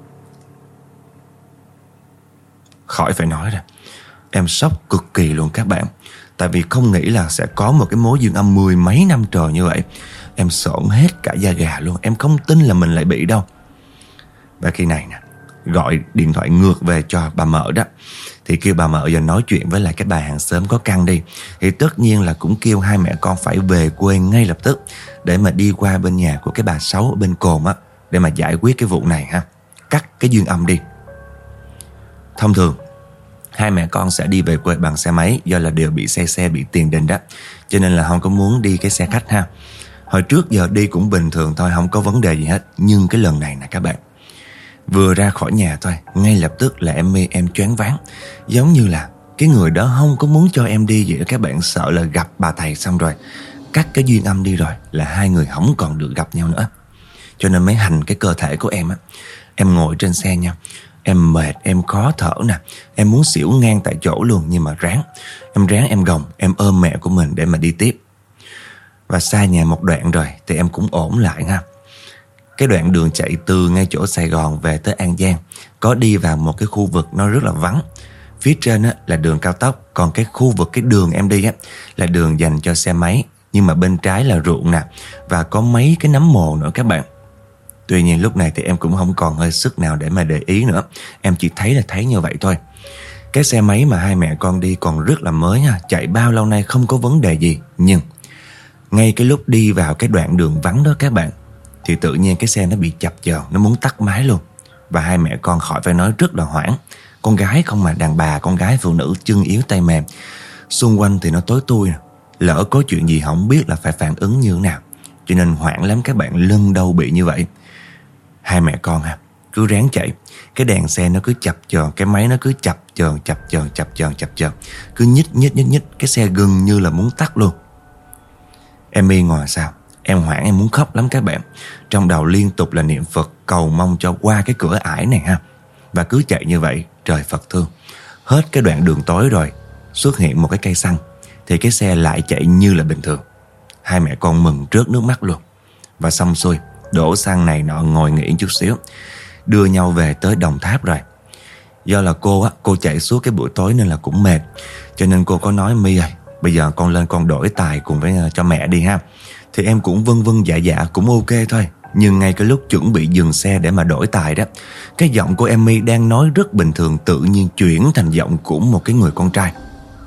Khỏi phải nói rồi, em sốc cực kỳ luôn các bạn. Tại vì không nghĩ là sẽ có một cái mối duyên âm 10 mấy năm trời như vậy. Em sởn hết cả da gà luôn. Em không tin là mình lại bị đâu. Và khi này nè, gọi điện thoại ngược về cho bà mợ đó, thì kêu bà mợ giờ nói chuyện với lại cái bà hàng xóm có căn đi. Thì tất nhiên là cũng kêu hai mẹ con phải về quê ngay lập tức, để mà đi qua bên nhà của cái bà Sáu ở bên Cồn á, để mà giải quyết cái vụ này cắt cái duyên âm đi. Thông thường hai mẹ con sẽ đi về quê bằng xe máy, do là đều bị xe bị tiền đình đó, cho nên là không có muốn đi cái xe khách Hồi trước giờ đi cũng bình thường thôi, không có vấn đề gì hết. Nhưng cái lần này nè các bạn, vừa ra khỏi nhà thôi, ngay lập tức là em choáng váng, giống như là Cái người đó không có muốn cho em đi vậy đó các bạn. Sợ là gặp bà thầy xong rồi cắt cái duyên âm đi rồi là hai người không còn được gặp nhau nữa. Cho nên mới hành cái cơ thể của em á. Em ngồi trên xe nha, em mệt, em khó thở nè, em muốn xỉu ngang tại chỗ luôn. Nhưng mà em gồng, em ôm mẹ của mình để mà đi tiếp. Và xa nhà một đoạn rồi thì em cũng ổn lại ha. Cái đoạn đường chạy từ ngay chỗ Sài Gòn về tới An Giang có đi vào một cái khu vực nó rất là vắng. Phía trên á, là đường cao tốc, còn cái khu vực, cái đường em đi á, là đường dành cho xe máy. Nhưng mà bên trái là ruộng nè, và có mấy cái nấm mồ nữa các bạn. Tuy nhiên lúc này thì em cũng không còn hơi sức nào để mà để ý nữa. Em chỉ thấy như vậy thôi. Cái xe máy mà hai mẹ con đi còn rất là mới ha, chạy bao lâu nay không có vấn đề gì. Nhưng ngay cái lúc đi vào cái đoạn đường vắng đó các bạn, thì tự nhiên cái xe nó bị chập chờn, nó muốn tắt máy luôn. Và hai mẹ con khỏi phải nói rất là hoảng. Con gái không mà, đàn bà, con gái phụ nữ chân yếu tay mềm. Xung quanh thì nó tối tui, lỡ có chuyện gì không biết là phải phản ứng như thế nào. Cho nên hoảng lắm các bạn, lưng đâu bị như vậy. Hai mẹ con ha, cứ ráng chạy. Cái đèn xe nó cứ chập chờn, cái máy nó cứ chập chờn. Cứ nhích, cái xe gần như là muốn tắt luôn. Em My ngồi sao, em hoảng, em muốn khóc lắm các bạn. Trong đầu liên tục là niệm Phật, cầu mong cho qua cái cửa ải này ha. Và cứ chạy như vậy, trời Phật thương. Hết cái đoạn đường tối rồi, xuất hiện một cái cây xăng, thì cái xe lại chạy như là bình thường. Hai mẹ con mừng rớt nước mắt luôn. Và xong xuôi, đổ xăng này nọ, ngồi nghỉ chút xíu, đưa nhau về tới Đồng Tháp rồi. Do là cô chạy suốt cái buổi tối nên là cũng mệt. Cho nên cô có nói: My ơi, bây giờ con lên con đổi tài cùng với cho mẹ đi ha. Thì em cũng vâng dạ cũng ok thôi. Nhưng ngay cái lúc chuẩn bị dừng xe để mà đổi tài đó, cái giọng của em My đang nói rất bình thường tự nhiên chuyển thành giọng của một cái người con trai.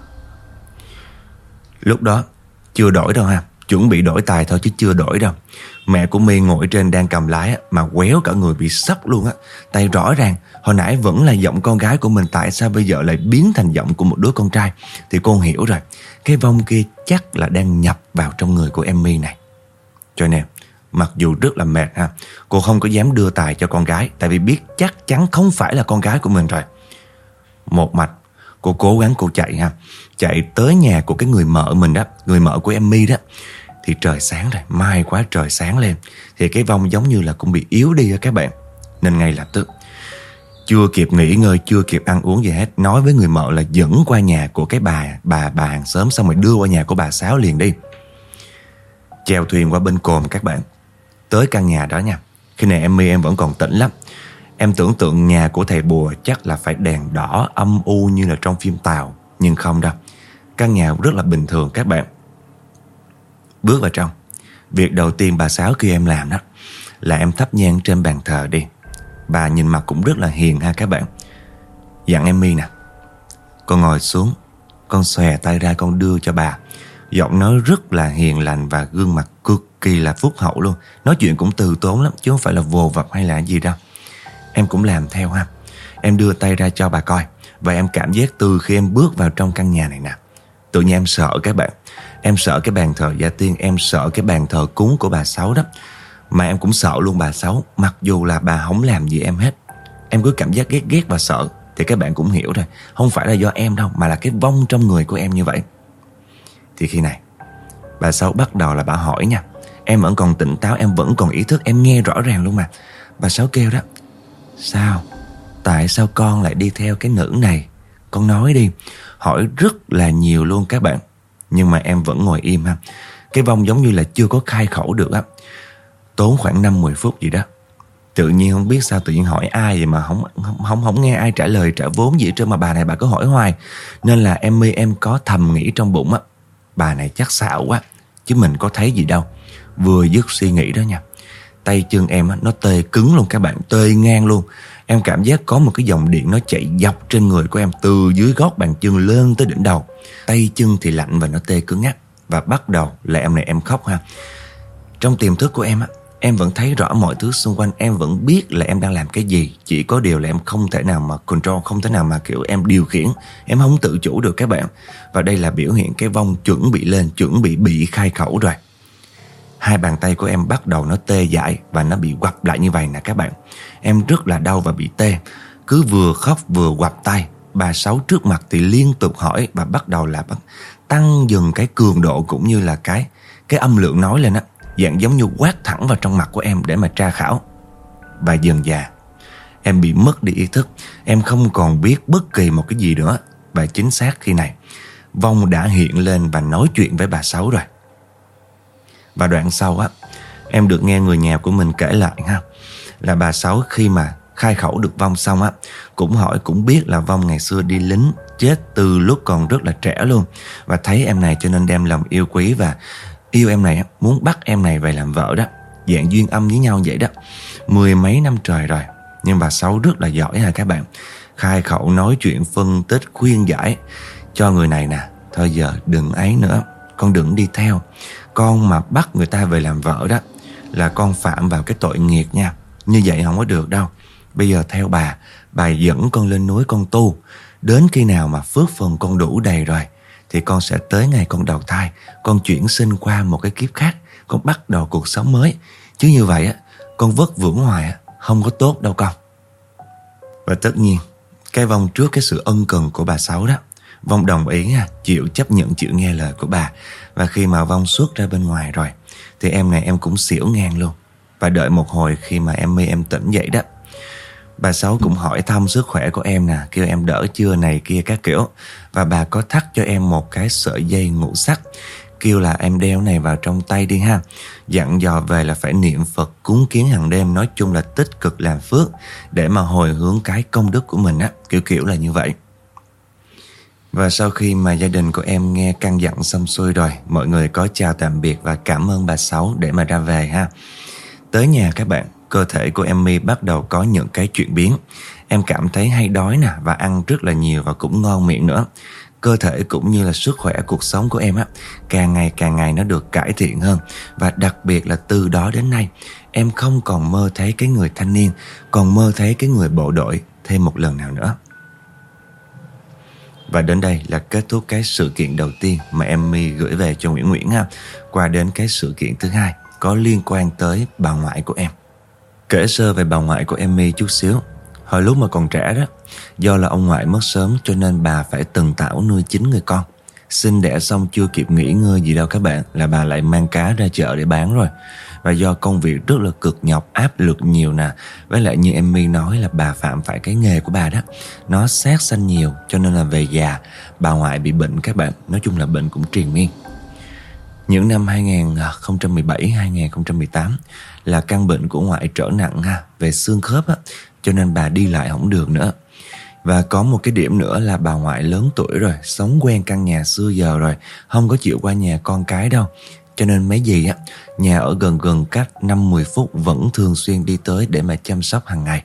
Lúc đó chưa đổi đâu ha, chuẩn bị đổi tài thôi chứ chưa đổi đâu. Mẹ của My ngồi trên đang cầm lái mà quéo cả người bị sốc luôn á. Tay rõ ràng hồi nãy vẫn là giọng con gái của mình, tại sao bây giờ lại biến thành giọng của một đứa con trai? Thì cô hiểu rồi, cái vong kia chắc là đang nhập vào trong người của em My này. Cho nên mặc dù rất là mệt ha, cô không có dám đưa tài cho con gái, tại vì biết chắc chắn không phải là con gái của mình rồi. Một mạch cô cố gắng cô chạy ha, chạy tới nhà của cái người mợ mình đó, người mợ của em My đó. Thì trời sáng rồi, may quá trời sáng lên. Thì cái vong giống như là cũng bị yếu đi các bạn. Nên ngay lập tức, chưa kịp nghỉ ngơi, chưa kịp ăn uống gì hết, nói với người mợ là dẫn qua nhà của cái bà hàng xóm, xong rồi đưa qua nhà của bà Sáu liền đi. Chèo thuyền qua bên cồn các bạn, tới căn nhà đó nha. Khi này em My em vẫn còn tỉnh lắm. Em tưởng tượng nhà của thầy bùa chắc là phải đèn đỏ âm u như là trong phim Tàu. Nhưng không đâu, căn nhà rất là bình thường các bạn. Bước vào trong, việc đầu tiên bà Sáu kêu em làm đó là em thắp nhang trên bàn thờ đi. Bà nhìn mặt cũng rất là hiền ha các bạn. Dặn em My nè, con ngồi xuống, con xòe tay ra con đưa cho bà. Giọng nói rất là hiền lành và gương mặt cực kỳ là phúc hậu luôn. Nói chuyện cũng từ tốn lắm chứ không phải là vồ vập hay là gì đâu. Em cũng làm theo ha. Em đưa tay ra cho bà coi. Và em cảm giác từ khi em bước vào trong căn nhà này nè, tự nhiên em sợ các bạn. Em sợ cái bàn thờ gia tiên, em sợ cái bàn thờ cúng của bà Sáu đó. Mà em cũng sợ luôn bà Sáu, mặc dù là bà không làm gì em hết. Em cứ cảm giác ghét và sợ. Thì các bạn cũng hiểu rồi, không phải là do em đâu, mà là cái vong trong người của em như vậy. Thì khi này bà Sáu bắt đầu là bà hỏi nha. Em vẫn còn tỉnh táo, em vẫn còn ý thức, em nghe rõ ràng luôn mà. Bà Sáu kêu đó: Sao? Tại sao con lại đi theo cái nữ này? Con nói đi. Hỏi rất là nhiều luôn các bạn. Nhưng mà em vẫn ngồi im ha. Cái vong giống như là chưa có khai khẩu được á. Tốn khoảng 5-10 phút gì đó. Tự nhiên không biết sao tự nhiên hỏi ai vậy mà không nghe ai trả lời trả vốn gì hết trơn, mà bà này bà cứ hỏi hoài. Nên là em My em có thầm nghĩ trong bụng á, bà này chắc xạo quá, chứ mình có thấy gì đâu. Vừa dứt suy nghĩ đó nha, tay chân em á, nó tê cứng luôn các bạn, tê ngang luôn. Em cảm giác có một cái dòng điện nó chạy dọc trên người của em, từ dưới gót bàn chân lên tới đỉnh đầu. Tay chân thì lạnh và nó tê cứng ngắc. Và bắt đầu là em này em khóc ha. Trong tiềm thức của em á, em vẫn thấy rõ mọi thứ xung quanh. Em vẫn biết là em đang làm cái gì. Chỉ có điều là em không thể nào mà control, không thể nào mà kiểu em điều khiển. Em không tự chủ được các bạn. Và đây là biểu hiện cái vong chuẩn bị lên, chuẩn bị khai khẩu rồi. Hai bàn tay của em bắt đầu nó tê dại và nó bị quặp lại như vậy nè các bạn. Em rất là đau và bị tê. Cứ vừa khóc vừa quặp tay. bà Sáu trước mặt thì liên tục hỏi và bắt đầu là tăng dần cái cường độ cũng như là cái âm lượng nói lên á, dạng giống như quát thẳng vào trong mặt của em để mà tra khảo. Và dần dà em bị mất đi ý thức, em không còn biết bất kỳ một cái gì nữa. Và chính xác khi này Vong đã hiện lên và nói chuyện với bà Sáu rồi. Và đoạn sau á, em được nghe người nhà của mình kể lại ha, là bà Sáu khi mà khai khẩu được Vong xong á, cũng hỏi cũng biết là Vong ngày xưa đi lính, chết từ lúc còn rất là trẻ luôn. Và thấy em này cho nên đem lòng yêu quý và yêu em này, muốn bắt em này về làm vợ đó. Dạng duyên âm với nhau vậy đó. 10 mấy năm trời rồi. Nhưng bà Sáu rất là giỏi ha các bạn. Khai khẩu nói chuyện phân tích khuyên giải cho người này nè, thôi giờ đừng ấy nữa, con đừng đi theo. Con mà bắt người ta về làm vợ đó là con phạm vào cái tội nghiệt nha. Như vậy không có được đâu. Bây giờ theo bà dẫn con lên núi con tu. Đến khi nào mà phước phần con đủ đầy rồi thì con sẽ tới ngày con đầu thai, con chuyển sinh qua một cái kiếp khác, con bắt đầu cuộc sống mới. Chứ như vậy á, con vất vưởng hoài á, không có tốt đâu con. Và tất nhiên cái Vong trước cái sự ân cần của bà Sáu đó, Vong đồng ý nha, chịu chấp nhận, chịu nghe lời của bà. Và khi mà Vong xuất ra bên ngoài rồi thì em này em cũng xỉu ngang luôn. Và đợi một hồi khi mà em tỉnh dậy đó, bà Sáu cũng hỏi thăm sức khỏe của em nè, kêu em đỡ chưa này kia các kiểu. Và bà có thắt cho em một cái sợi dây ngũ sắc, kêu là em đeo này vào trong tay đi ha. Dặn dò về là phải niệm Phật cúng kiến hàng đêm, nói chung là tích cực làm phước để mà hồi hướng cái công đức của mình á, kiểu là như vậy. Và sau khi mà gia đình của em nghe căn dặn xong xuôi rồi, mọi người có chào tạm biệt và cảm ơn bà Sáu để mà ra về ha. Tới nhà các bạn, cơ thể của em My bắt đầu có những cái chuyển biến. Em cảm thấy hay đói nè, và ăn rất là nhiều và cũng ngon miệng nữa. Cơ thể cũng như là sức khỏe cuộc sống của em á, càng ngày nó được cải thiện hơn. Và đặc biệt là từ đó đến nay, em không còn mơ thấy cái người thanh niên, còn mơ thấy cái người bộ đội thêm một lần nào nữa. Và đến đây là kết thúc cái sự kiện đầu tiên mà em My gửi về cho Nguyễn ha. Qua đến cái sự kiện thứ hai có liên quan tới bà ngoại của em. Kể sơ về bà ngoại của em My chút xíu. Hồi lúc mà còn trẻ đó, do là ông ngoại mất sớm cho nên bà phải tần tảo nuôi 9 người con. Sinh đẻ xong chưa kịp nghỉ ngơi gì đâu các bạn, là bà lại mang cá ra chợ để bán rồi. Và do công việc rất là cực nhọc, áp lực nhiều nè, với lại như em My nói là bà phạm phải cái nghề của bà đó, nó sát sanh nhiều, cho nên là về già bà ngoại bị bệnh các bạn. Nói chung là bệnh cũng triền miên. Những năm 2017-2018 là căn bệnh của ngoại trở nặng ha, về xương khớp á, cho nên bà đi lại không được nữa. Và có một cái điểm nữa là bà ngoại lớn tuổi rồi, sống quen căn nhà xưa giờ rồi, không có chịu qua nhà con cái đâu. Cho nên mấy dì á, nhà ở gần cách 5-10 phút vẫn thường xuyên đi tới để mà chăm sóc hàng ngày.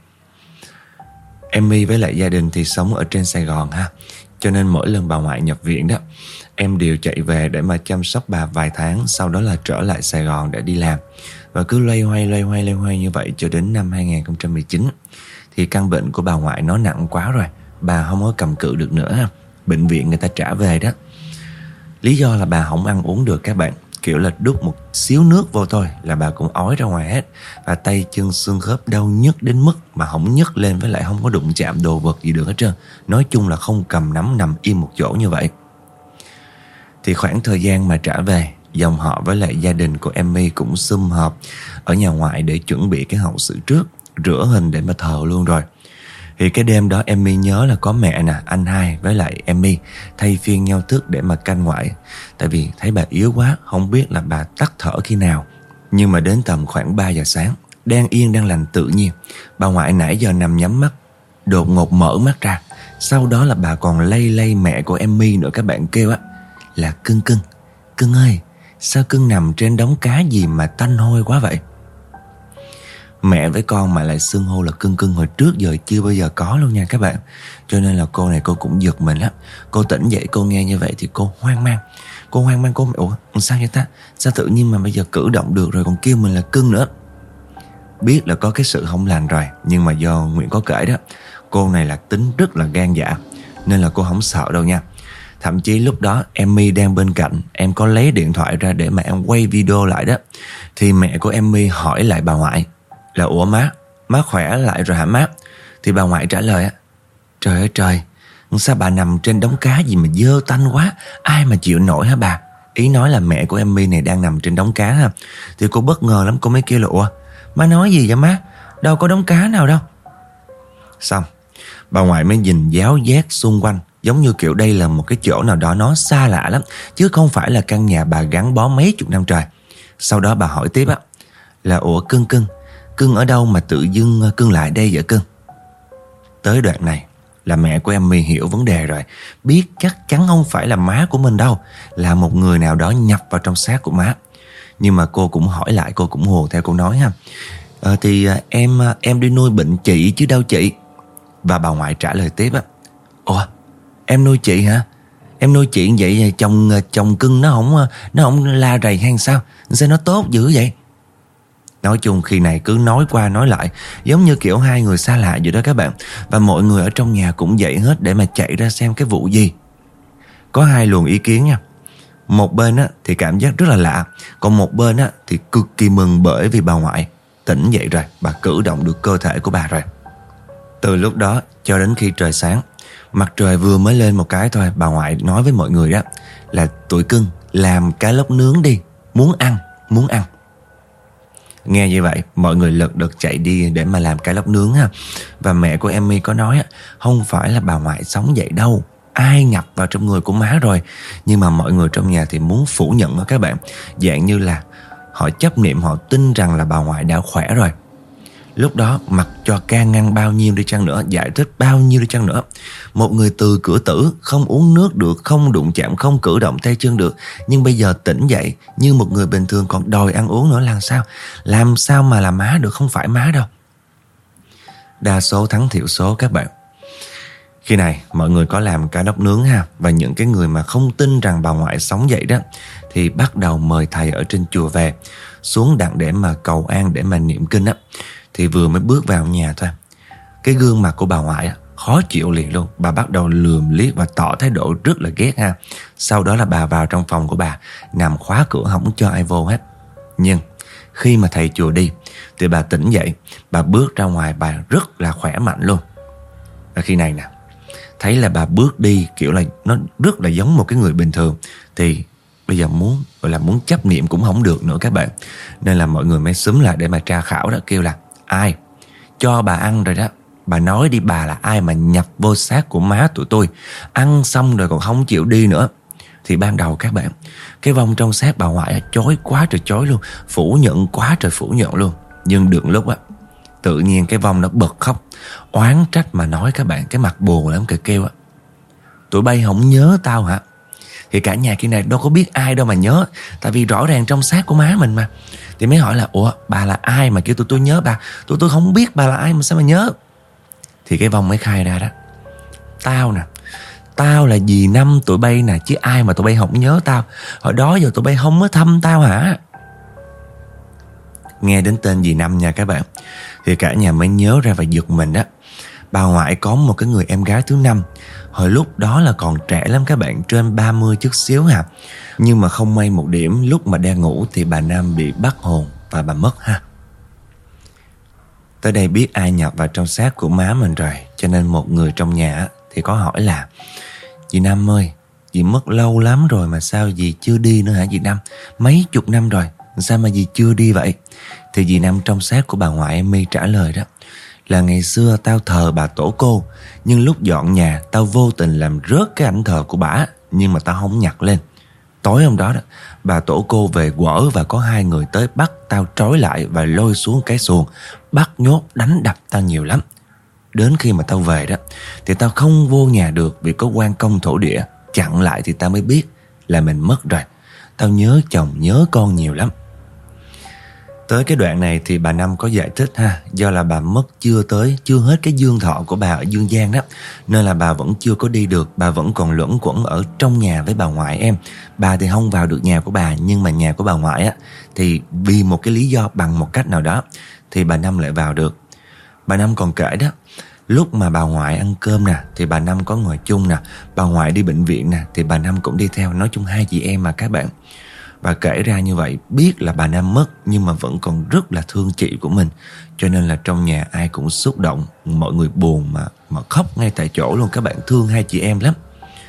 Em My với lại gia đình thì sống ở trên Sài Gòn ha, cho nên mỗi lần bà ngoại nhập viện đó, em đều chạy về để mà chăm sóc bà vài tháng, sau đó là trở lại Sài Gòn để đi làm. Và cứ loay hoay như vậy cho đến năm 2019 thì căn bệnh của bà ngoại nó nặng quá rồi, bà không có cầm cự được nữa. Bệnh viện người ta trả về đó. Lý do là bà không ăn uống được các bạn, kiểu là đút một xíu nước vô thôi là bà cũng ói ra ngoài hết. Và tay chân xương khớp đau nhức đến mức mà không nhấc lên, với lại không có đụng chạm đồ vật gì được hết trơn. Nói chung là không cầm nắm, nằm im một chỗ như vậy. Thì khoảng thời gian mà trả về, dòng họ với lại gia đình của em My cũng sum họp ở nhà ngoại để chuẩn bị cái hậu sự trước, rửa hình để mà thờ luôn rồi. Thì cái đêm đó em My nhớ là có mẹ nè, anh hai với lại em My thay phiên nhau thức để mà canh ngoại. Tại vì thấy bà yếu quá, không biết là bà tắt thở khi nào. Nhưng mà đến tầm khoảng 3 giờ sáng, đang yên đang lành tự nhiên, bà ngoại nãy giờ nằm nhắm mắt, đột ngột mở mắt ra. Sau đó là bà còn lay mẹ của em My nữa, các bạn kêu á là Cưng ơi, sao cưng nằm trên đống cá gì mà tanh hôi quá vậy? Mẹ với con mà lại xưng hô là cưng hồi trước giờ chưa bao giờ có luôn nha các bạn. Cho nên là cô này cô cũng giật mình lắm. Cô tỉnh dậy cô nghe như vậy thì cô hoang mang. Cô ủa sao vậy ta? Sao tự nhiên mà bây giờ cử động được rồi còn kêu mình là cưng nữa? Biết là có cái sự không lành rồi, nhưng mà do Nguyễn có kể đó, cô này là tính rất là gan dạ, nên là cô không sợ đâu nha. Thậm chí lúc đó em My đang bên cạnh, em có lấy điện thoại ra để mà em quay video lại đó. Thì mẹ của em My hỏi lại bà ngoại là ủa má khỏe lại rồi hả má? Thì bà ngoại trả lời á, trời ơi trời, Sao bà nằm trên đống cá gì mà dơ tanh quá, ai mà chịu nổi hả bà? Ý nói là mẹ của em My này đang nằm trên đống cá ha. Thì cô bất ngờ lắm, cô mới kêu là: ủa, má nói gì vậy má? Đâu có đống cá nào đâu. Xong bà ngoại mới nhìn giáo giác xung quanh, giống như kiểu đây là một cái chỗ nào đó nó xa lạ lắm, chứ không phải là căn nhà bà gắn bó mấy chục năm trời. Sau đó bà hỏi tiếp á là: ủa cưng ở đâu mà tự dưng cưng lại đây vậy cưng? Tới đoạn này là mẹ của em My hiểu vấn đề rồi, biết chắc chắn không phải là má của mình đâu, là một người nào đó nhập vào trong xác của má. Nhưng mà cô cũng hỏi lại, cô cũng hùa theo cô nói ha: thì em đi nuôi bệnh chị chứ đâu chị. Và bà ngoại trả lời tiếp á: ủa, em nuôi chị hả? Em nuôi chị vậy chồng cưng nó không la rầy hay sao? Sao nó tốt dữ vậy? Nói chung khi này cứ nói qua nói lại, giống như kiểu hai người xa lạ vậy đó các bạn. Và mọi người ở trong nhà cũng dậy hết để mà chạy ra xem cái vụ gì. Có hai luồng ý kiến nha. Một bên á, thì cảm giác rất là lạ, còn một bên á, thì cực kỳ mừng bởi vì bà ngoại tỉnh dậy rồi, bà cử động được cơ thể của bà rồi. Từ lúc đó cho đến khi trời sáng, mặt trời vừa mới lên một cái thôi, bà ngoại nói với mọi người đó là: tụi cưng làm cá lóc nướng đi, muốn ăn. Nghe như vậy mọi người lật đật chạy đi để mà làm cá lóc nướng ha. Và mẹ của em My có nói không phải là bà ngoại sống dậy đâu, ai nhập vào trong người của má rồi. Nhưng mà mọi người trong nhà thì muốn phủ nhận đó các bạn. Dạng như là họ chấp niệm, họ tin rằng là bà ngoại đã khỏe rồi. Lúc đó mặc cho can ngăn bao nhiêu đi chăng nữa, giải thích bao nhiêu đi chăng nữa, một người từ cửa tử, không uống nước được, không đụng chạm, không cử động tay chân được, nhưng bây giờ tỉnh dậy như một người bình thường còn đòi ăn uống nữa là sao? Làm sao mà là má được, không phải má đâu. Đa số thắng thiểu số các bạn. Khi này mọi người có làm cá lóc nướng ha. Và những cái người mà không tin rằng bà ngoại sống dậy đó thì bắt đầu mời thầy ở trên chùa về xuống đặng để mà cầu an, để mà niệm kinh á. Thì vừa mới bước vào nhà thôi, cái gương mặt của bà ngoại khó chịu liền luôn. Bà bắt đầu lườm liếc và tỏ thái độ rất là ghét ha. Sau đó là bà vào trong phòng của bà, nằm khóa cửa không cho ai vô hết. Nhưng khi mà thầy chùa đi thì bà tỉnh dậy, bà bước ra ngoài, bà rất là khỏe mạnh luôn. Và khi này nè, thấy là bà bước đi kiểu là nó rất là giống một cái người bình thường, thì bây giờ muốn gọi là muốn chấp niệm cũng không được nữa các bạn. Nên là mọi người mới xúm lại để mà tra khảo đó, kêu là: ai cho bà ăn rồi đó, bà nói đi, bà là ai mà nhập vô xác của má tụi tôi, ăn xong rồi còn không chịu đi nữa. Thì ban đầu các bạn, cái vong trong xác bà ngoại chối quá trời chối luôn, phủ nhận quá trời phủ nhận luôn. Nhưng được lúc á, tự nhiên cái vong nó bật khóc, oán trách mà nói các bạn, cái mặt buồn lắm, kêu á: tụi bay không nhớ tao hả? Thì cả nhà kia này đâu có biết ai đâu mà nhớ, tại vì rõ ràng trong xác của má mình mà. Thì mới hỏi là: ủa, bà là ai mà kêu tụi tôi nhớ bà? Tụi tôi không biết bà là ai mà sao mà nhớ? Thì cái vong mới khai ra đó: tao nè, tao là dì Năm tụi bay nè, chứ ai mà tụi bay không nhớ tao. Hồi đó giờ tụi bay không có thăm tao hả? Nghe đến tên dì Năm nha các bạn, thì cả nhà mới nhớ ra và giật mình đó. Bà ngoại có một cái người em gái thứ năm. Hồi lúc đó là còn trẻ lắm các bạn, trên 30 chút xíu hà. Nhưng mà không may một điểm, lúc mà đang ngủ thì bà Năm bị bắt hồn và bà mất ha. Tới đây biết ai nhập vào trong xác của má mình rồi, cho nên một người trong nhà thì có hỏi là: dì Năm ơi, dì mất lâu lắm rồi mà sao dì chưa đi nữa hả dì Năm? Mấy chục năm rồi, sao mà dì chưa đi vậy? Thì dì Năm trong xác của bà ngoại em My trả lời đó là: ngày xưa tao thờ bà tổ cô, nhưng lúc dọn nhà tao vô tình làm rớt cái ảnh thờ của bả, nhưng mà tao không nhặt lên. Tối hôm đó đó, bà tổ cô về quở và có hai người tới bắt tao trói lại và lôi xuống cái xuồng, bắt nhốt đánh đập tao nhiều lắm. Đến khi mà tao về đó thì tao không vô nhà được vì có quan công thổ địa chặn lại, thì tao mới biết là mình mất rồi. Tao nhớ chồng nhớ con nhiều lắm. Tới cái đoạn này thì bà Năm có giải thích ha, do là bà mất chưa hết cái dương thọ của bà ở dương gian đó, nên là bà vẫn chưa có đi được, bà vẫn còn luẩn quẩn ở trong nhà với bà ngoại em. Bà thì không vào được nhà của bà, nhưng mà nhà của bà ngoại thì vì một cái lý do bằng một cách nào đó thì bà Năm lại vào được. Bà Năm còn kể đó, lúc mà bà ngoại ăn cơm nè thì bà Năm có ngồi chung nè, bà ngoại đi bệnh viện nè thì bà Năm cũng đi theo. Nói chung hai chị em mà các bạn. Và kể ra như vậy, biết là bà Năm mất nhưng mà vẫn còn rất là thương chị của mình. Cho nên là trong nhà ai cũng xúc động, mọi người buồn mà khóc ngay tại chỗ luôn. Các bạn thương hai chị em lắm.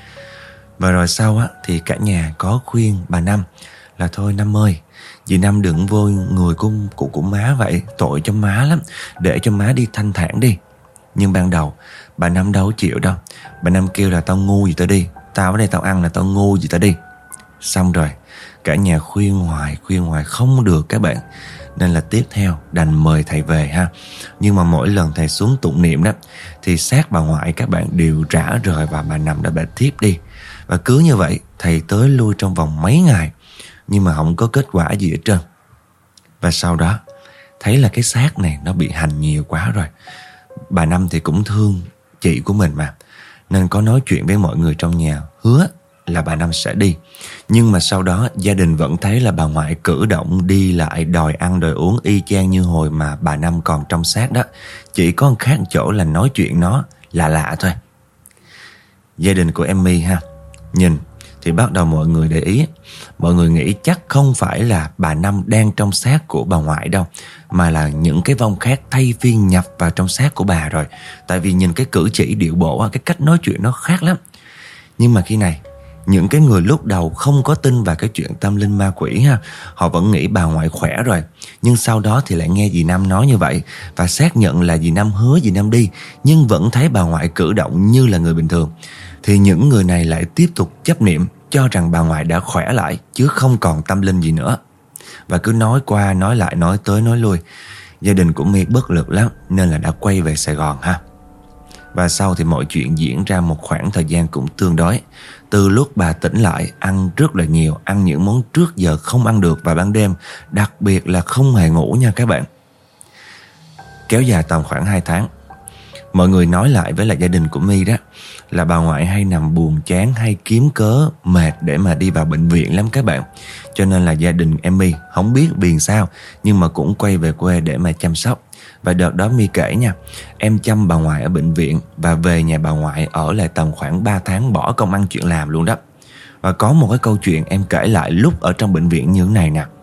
Và rồi sau thì cả nhà có khuyên bà Năm là thôi Năm ơi, dì Năm đừng vô người của má vậy, tội cho má lắm, để cho má đi thanh thản đi. Nhưng ban đầu bà Năm đâu chịu đâu. Bà Năm kêu là tao ngu gì tao đi, tao ở đây tao ăn là tao ngu gì tao đi. Xong rồi cả nhà khuyên hoài không được các bạn. Nên là tiếp theo đành mời thầy về ha. Nhưng mà mỗi lần thầy xuống tụng niệm đó thì xác bà ngoại các bạn đều rã rời và bà Năm đã bị thiếp đi. Và cứ như vậy thầy tới lui trong vòng mấy ngày nhưng mà không có kết quả gì hết trơn. Và sau đó thấy là cái xác này nó bị hành nhiều quá rồi. Bà Năm thì cũng thương chị của mình mà, nên có nói chuyện với mọi người trong nhà, hứa là bà Năm sẽ đi. Nhưng mà sau đó gia đình vẫn thấy là bà ngoại cử động đi lại, đòi ăn đòi uống y chang như hồi mà bà Năm còn trong xác đó. Chỉ có một khác chỗ là nói chuyện nó lạ thôi. Gia đình của Emmy ha, nhìn thì bắt đầu mọi người để ý. Mọi người nghĩ chắc không phải là bà Năm đang trong xác của bà ngoại đâu, mà là những cái vong khác thay phiên nhập vào trong xác của bà rồi. Tại vì nhìn cái cử chỉ điệu bộ, cái cách nói chuyện nó khác lắm. Nhưng mà khi này, những cái người lúc đầu không có tin vào cái chuyện tâm linh ma quỷ ha, họ vẫn nghĩ bà ngoại khỏe rồi. Nhưng sau đó thì lại nghe dì Năm nói như vậy và xác nhận là dì Năm hứa dì Năm đi, nhưng vẫn thấy bà ngoại cử động như là người bình thường. Thì những người này lại tiếp tục chấp niệm cho rằng bà ngoại đã khỏe lại chứ không còn tâm linh gì nữa. Và cứ nói qua nói lại, nói tới nói lui. Gia đình của My bất lực lắm nên là đã quay về Sài Gòn ha. Và sau thì mọi chuyện diễn ra một khoảng thời gian cũng tương đối. Từ lúc bà tỉnh lại, ăn rất là nhiều, ăn những món trước giờ không ăn được vào ban đêm, đặc biệt là không hề ngủ nha các bạn. Kéo dài tầm khoảng 2 tháng. Mọi người nói lại với lại gia đình của My đó là bà ngoại hay nằm buồn chán, hay kiếm cớ mệt để mà đi vào bệnh viện lắm các bạn. Cho nên là gia đình Emmy không biết vì sao nhưng mà cũng quay về quê để mà chăm sóc. Và đợt đó My kể nha, em chăm bà ngoại ở bệnh viện và về nhà bà ngoại ở lại tầm khoảng 3 tháng, bỏ công ăn chuyện làm luôn đó. Và có một cái câu chuyện em kể lại lúc ở trong bệnh viện như thế này nè.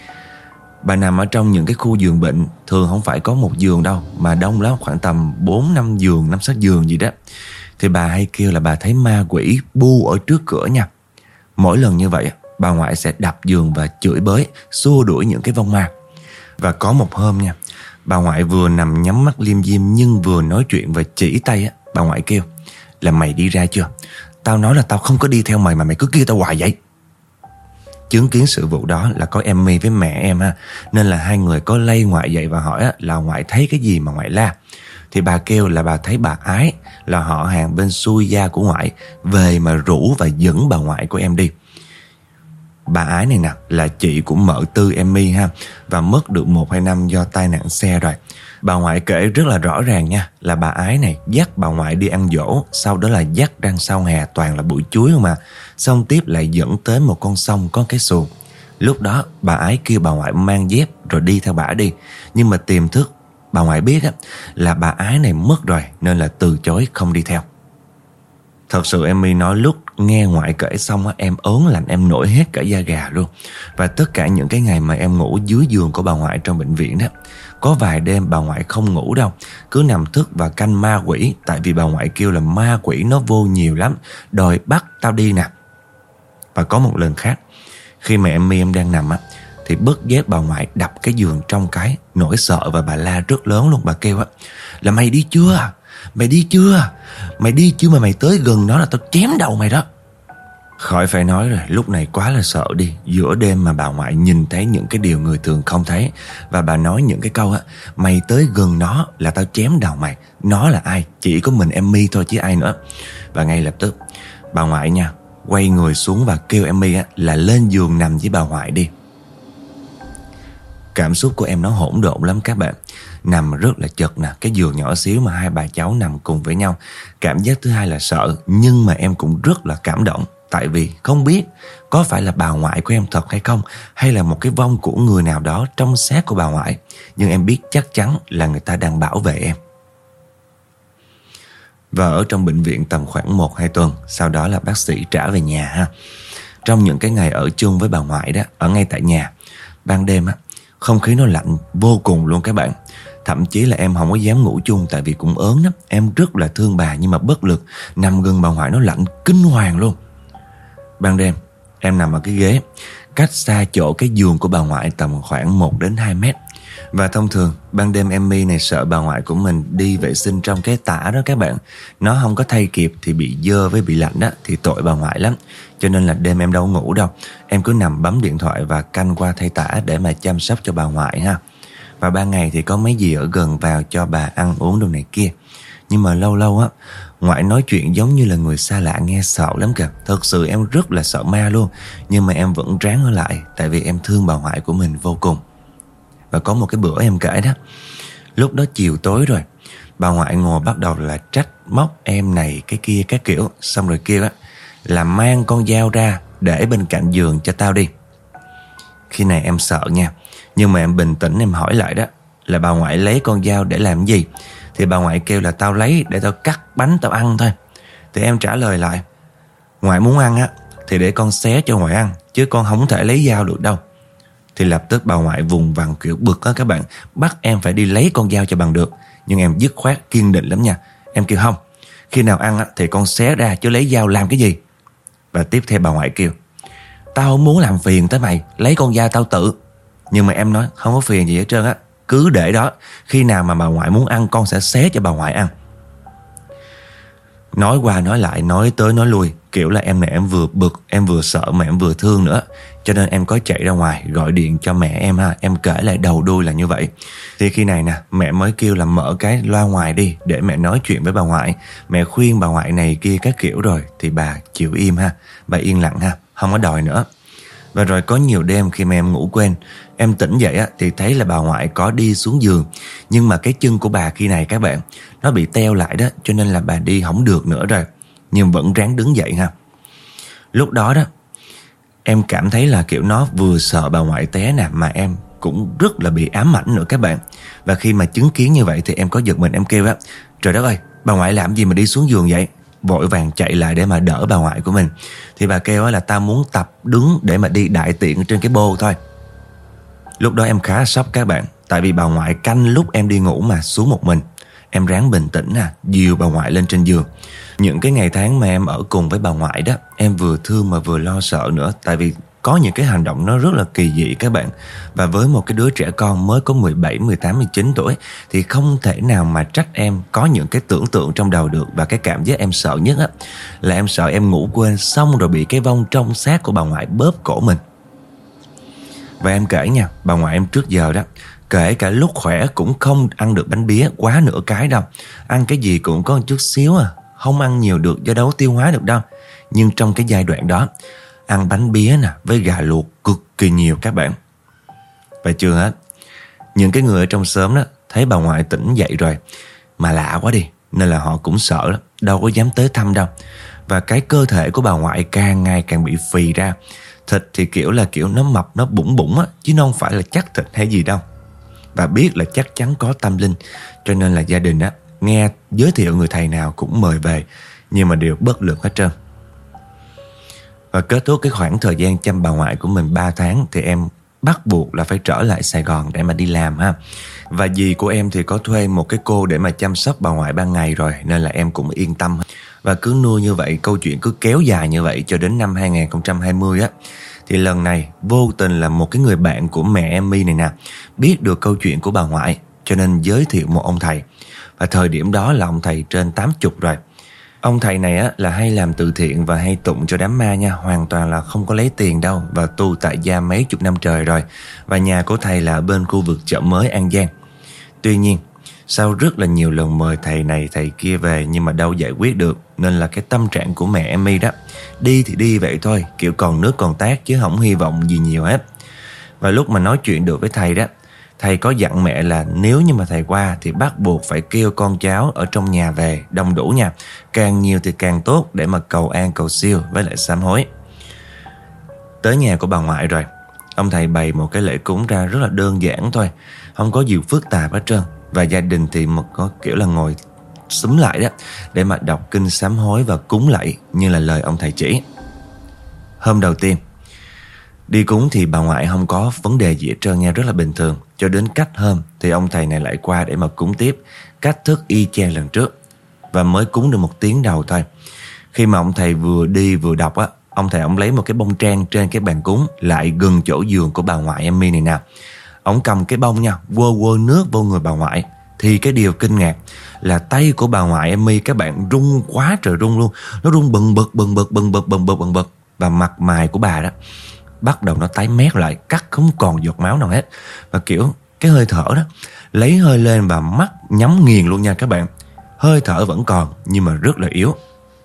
Bà nằm ở trong những cái khu giường bệnh, thường không phải có một giường đâu mà đông lắm, khoảng tầm 4-5 giường, 5-6 giường gì đó. Thì bà hay kêu là bà thấy ma quỷ bu ở trước cửa nha. Mỗi lần như vậy bà ngoại sẽ đập giường và chửi bới, xua đuổi những cái vong ma. Và có một hôm nha, bà ngoại vừa nằm nhắm mắt liêm diêm nhưng vừa nói chuyện và chỉ tay bà ngoại kêu là mày đi ra chưa? Tao nói là tao không có đi theo mày mà mày cứ kêu tao hoài vậy. Chứng kiến sự vụ đó là có Emmy với mẹ em ha, nên là hai người có lay ngoại dậy và hỏi là ngoại thấy cái gì mà ngoại la. Thì bà kêu là bà thấy bà Ái, là họ hàng bên xuôi gia của ngoại, về mà rủ và dẫn bà ngoại của em đi. Bà Ái này nè là chị của mợ Tư Emmy ha, và mất được 1-2 năm do tai nạn xe rồi. Bà ngoại kể rất là rõ ràng nha, là bà Ái này dắt bà ngoại đi ăn dỗ, sau đó là dắt ra sau hè toàn là bụi chuối không à. Xong tiếp lại dẫn tới một con sông có cái xuồng. Lúc đó bà Ái kêu bà ngoại mang dép rồi đi theo bả đi. Nhưng mà tiềm thức bà ngoại biết là bà Ái này mất rồi nên là từ chối không đi theo. Thật sự Emmy nói lúc nghe ngoại kể xong em ớn lạnh, em nổi hết cả da gà luôn. Và tất cả những cái ngày mà em ngủ dưới giường của bà ngoại trong bệnh viện đó, có vài đêm bà ngoại không ngủ đâu, cứ nằm thức và canh ma quỷ. Tại vì bà ngoại kêu là ma quỷ nó vô nhiều lắm, đòi bắt tao đi nè. Và có một lần khác, khi mà em đang nằm thì bất giác bà ngoại đập cái giường trong cái, nỗi sợ và bà la rất lớn luôn. Bà kêu là mày đi chưa? Mày đi chưa? Mày đi chưa mà mày tới gần nó là tao chém đầu mày đó. Khỏi phải nói rồi, lúc này quá là sợ đi. Giữa đêm mà bà ngoại nhìn thấy những cái điều người thường không thấy. Và bà nói những cái câu mày tới gần nó là tao chém đầu mày. Nó là ai? Chỉ có mình Emmy thôi chứ ai nữa. Và ngay lập tức bà ngoại nha quay người xuống và kêu Emmy là lên giường nằm với bà ngoại đi. Cảm xúc của em nó hỗn độn lắm các bạn. Nằm rất là chật nè, cái giường nhỏ xíu mà hai bà cháu nằm cùng với nhau. Cảm giác thứ hai là sợ, nhưng mà em cũng rất là cảm động. Tại vì không biết có phải là bà ngoại của em thật hay không, hay là một cái vong của người nào đó trong xác của bà ngoại. Nhưng em biết chắc chắn là người ta đang bảo vệ em. Và ở trong bệnh viện tầm khoảng 1-2 tuần, sau đó là bác sĩ trả về nhà ha. trong những cái ngày ở chung với bà ngoại đó, ở ngay tại nhà, ban đêm á, không khí nó lạnh vô cùng luôn các bạn. Thậm chí là em không có dám ngủ chung, tại vì cũng ớn lắm. Em rất là thương bà nhưng mà bất lực, nằm gần bà ngoại nó lạnh kinh hoàng luôn. Ban đêm em nằm ở cái ghế cách xa chỗ cái giường của bà ngoại tầm khoảng 1 đến 2 mét. Và thông thường ban đêm em My này sợ bà ngoại của mình đi vệ sinh trong cái tã đó các bạn, nó không có thay kịp thì bị dơ với bị lạnh đó, thì tội bà ngoại lắm. Cho nên là đêm em đâu ngủ đâu, em cứ nằm bấm điện thoại và canh qua thay tã để mà chăm sóc cho bà ngoại ha. Và ban ngày thì có mấy dì ở gần vào cho bà ăn uống đồ này kia. Nhưng mà lâu lâu á, ngoại nói chuyện giống như là người xa lạ, nghe sợ lắm kìa. Thật sự em rất là sợ ma luôn. Nhưng mà em vẫn ráng ở lại, tại vì em thương bà ngoại của mình vô cùng. Và có một cái bữa em kể đó, lúc đó chiều tối rồi, bà ngoại ngồi bắt đầu là trách móc em này cái kia các kiểu. Xong rồi kêu á là mang con dao ra để bên cạnh giường cho tao đi. Khi này em sợ nha, nhưng mà em bình tĩnh em hỏi lại đó, là bà ngoại lấy con dao để làm gì? Thì bà ngoại kêu là tao lấy để tao cắt bánh tao ăn thôi. Thì em trả lời lại, ngoại muốn ăn á thì để con xé cho ngoại ăn, chứ con không thể lấy dao được đâu. Thì lập tức bà ngoại vùng vằng kiểu bực á các bạn, bắt em phải đi lấy con dao cho bằng được. Nhưng em dứt khoát kiên định lắm nha. Em kêu không, khi nào ăn á thì con xé ra, chứ lấy dao làm cái gì. Và tiếp theo bà ngoại kêu, tao không muốn làm phiền tới mày, lấy con dao tao tự. Nhưng mà em nói không có phiền gì hết trơn á, cứ để đó, khi nào mà bà ngoại muốn ăn con sẽ xé cho bà ngoại ăn. Nói qua nói lại, nói tới nói lui, kiểu là em này em vừa bực, em vừa sợ mà em vừa thương nữa. Cho nên em có chạy ra ngoài gọi điện cho mẹ em ha. Em kể lại đầu đuôi là như vậy. Thì khi này nè, mẹ mới kêu là mở cái loa ngoài đi để mẹ nói chuyện với bà ngoại. Mẹ khuyên bà ngoại này kia các kiểu rồi thì bà chịu im ha. Bà yên lặng ha, không có đòi nữa. Và rồi có nhiều đêm khi mà em ngủ quên, em tỉnh dậy á, thì thấy là bà ngoại có đi xuống giường. Nhưng mà cái chân của bà khi này các bạn, nó bị teo lại đó, cho nên là bà đi không được nữa rồi. Nhưng vẫn ráng đứng dậy ha. Lúc đó đó, em cảm thấy là kiểu nó vừa sợ bà ngoại té nè, mà em cũng rất là bị ám ảnh nữa các bạn. Và khi mà chứng kiến như vậy thì em có giật mình, em kêu á, trời đất ơi, bà ngoại làm gì mà đi xuống giường vậy? Vội vàng chạy lại để mà đỡ bà ngoại của mình. Thì bà kêu là tao muốn tập đứng để mà đi đại tiện trên cái bô thôi. Lúc đó em khá sốc các bạn, tại vì bà ngoại canh lúc em đi ngủ mà xuống một mình. Em ráng bình tĩnh dìu bà ngoại lên trên giường. Những cái ngày tháng mà em ở cùng với bà ngoại đó, em vừa thương mà vừa lo sợ nữa. Tại vì có những cái hành động nó rất là kỳ dị các bạn. Và với một cái đứa trẻ con mới có 17, 18, 19 tuổi thì không thể nào mà trách em có những cái tưởng tượng trong đầu được. Và cái cảm giác em sợ nhất á, là em sợ em ngủ quên xong rồi bị cái vong trong xác của bà ngoại bóp cổ mình. Và em kể nha, bà ngoại em trước giờ đó, kể cả lúc khỏe cũng không ăn được bánh bía quá nửa cái đâu. Ăn cái gì cũng có một chút xíu không ăn nhiều được do đâu tiêu hóa được đâu. Nhưng trong cái giai đoạn đó, ăn bánh bía nè với gà luộc cực kỳ nhiều các bạn. Và chưa hết, những cái người ở trong xóm đó thấy bà ngoại tỉnh dậy rồi mà lạ quá đi, nên là họ cũng sợ lắm, đâu có dám tới thăm đâu. Và cái cơ thể của bà ngoại càng ngày càng bị phì ra. Thịt thì kiểu nó mập, nó bủng bủng á, chứ nó không phải là chắc thịt hay gì đâu. Và biết là chắc chắn có tâm linh, cho nên là gia đình á, nghe giới thiệu người thầy nào cũng mời về, nhưng mà đều bất lực hết trơn. Và kết thúc cái khoảng thời gian chăm bà ngoại của mình 3 tháng thì em bắt buộc là phải trở lại Sài Gòn để mà đi làm ha. Và dì của em thì có thuê một cái cô để mà chăm sóc bà ngoại ban ngày rồi, nên là em cũng yên tâm. Và cứ nuôi như vậy, câu chuyện cứ kéo dài như vậy cho đến năm 2020 á. Thì lần này vô tình là một cái người bạn của mẹ em My này nè biết được câu chuyện của bà ngoại, cho nên giới thiệu một ông thầy. Và thời điểm đó là ông thầy trên 80 rồi. Ông thầy này á là hay làm từ thiện và hay tụng cho đám ma nha, hoàn toàn là không có lấy tiền đâu. Và tu tại gia mấy chục năm trời rồi. Và nhà của thầy là bên khu vực chợ mới An Giang. Tuy nhiên sau rất là nhiều lần mời thầy này thầy kia về nhưng mà đâu giải quyết được, nên là cái tâm trạng của mẹ em My đó, đi thì đi vậy thôi, kiểu còn nước còn tát chứ không hy vọng gì nhiều hết. Và lúc mà nói chuyện được với thầy đó, thầy có dặn mẹ là nếu như mà thầy qua thì bắt buộc phải kêu con cháu ở trong nhà về đông đủ nha, càng nhiều thì càng tốt, để mà cầu an cầu siêu với lại sám hối. Tới nhà của bà ngoại rồi, ông thầy bày một cái lễ cúng ra rất là đơn giản thôi, không có gì phức tạp hết trơn. Và gia đình thì một có kiểu là ngồi xúm lại đó để mà đọc kinh sám hối và cúng lạy như là lời ông thầy chỉ. Hôm đầu tiên đi cúng thì bà ngoại không có vấn đề gì hết trơn nha, rất là bình thường. Cho đến cách hôm thì ông thầy này lại qua để mà cúng tiếp, cách thức y chang lần trước. Và mới cúng được 1 tiếng đầu thôi. Khi mà ông thầy vừa đi vừa đọc á, ông thầy ông lấy một cái bông trang trên cái bàn cúng lại gần chỗ giường của bà ngoại em My này nè. Ông cầm cái bông nha, quơ nước vô người bà ngoại. Thì cái điều kinh ngạc là tay của bà ngoại em My các bạn run quá trời run luôn. Nó run bần bật. Và mặt mày của bà đó bắt đầu nó tái mét lại, cắt không còn giọt máu nào hết. Và kiểu cái hơi thở đó lấy hơi lên và mắt nhắm nghiền luôn nha các bạn. Hơi thở vẫn còn nhưng mà rất là yếu.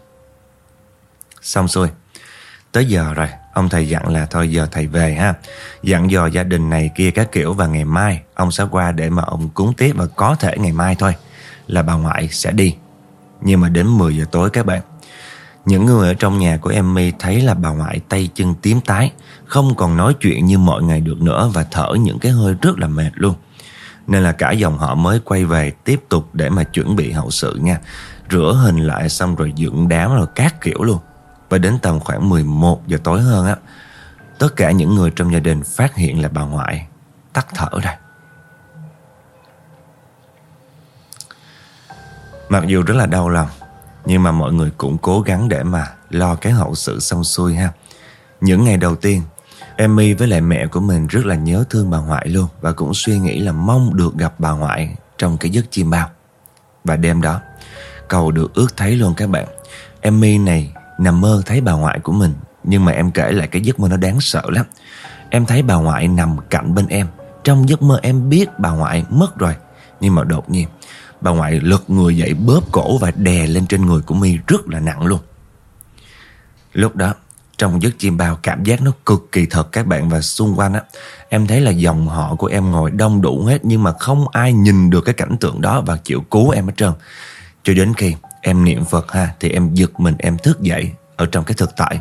Xong xuôi, tới giờ rồi, ông thầy dặn là thôi giờ thầy về ha. Dặn dò gia đình này kia các kiểu. Và ngày mai ông sẽ qua để mà ông cúng tiếp. Và có thể ngày mai thôi là bà ngoại sẽ đi. Nhưng mà đến 10 giờ tối các bạn, những người ở trong nhà của em My thấy là bà ngoại tay chân tím tái, không còn nói chuyện như mọi ngày được nữa. Và thở những cái hơi rất là mệt luôn. Nên là cả dòng họ mới quay về tiếp tục để mà chuẩn bị hậu sự nha. Rửa hình lại xong rồi dựng đám rồi các kiểu luôn. Và đến tầm khoảng 11 giờ tối hơn á, tất cả những người trong gia đình phát hiện là bà ngoại tắt thở rồi. Mặc dù rất là đau lòng, nhưng mà mọi người cũng cố gắng để mà lo cái hậu sự xong xuôi ha. Những ngày đầu tiên, em My với lại mẹ của mình rất là nhớ thương bà ngoại luôn. Và cũng suy nghĩ là mong được gặp bà ngoại trong cái giấc chim bao. Và đêm đó, cầu được ước thấy luôn các bạn. Em My này nằm mơ thấy bà ngoại của mình. Nhưng mà em kể lại cái giấc mơ nó đáng sợ lắm. Em thấy bà ngoại nằm cạnh bên em. Trong giấc mơ em biết bà ngoại mất rồi. Nhưng mà đột nhiên bà ngoại lật người dậy, bóp cổ và đè lên trên người của My rất là nặng luôn. Lúc đó trong giấc chim bao cảm giác nó cực kỳ thật các bạn. Và xung quanh á, em thấy là dòng họ của em ngồi đông đủ hết. Nhưng mà không ai nhìn được cái cảnh tượng đó và chịu cứu em hết trơn. Cho đến khi em niệm Phật ha, thì em giật mình, em thức dậy ở trong cái thực tại.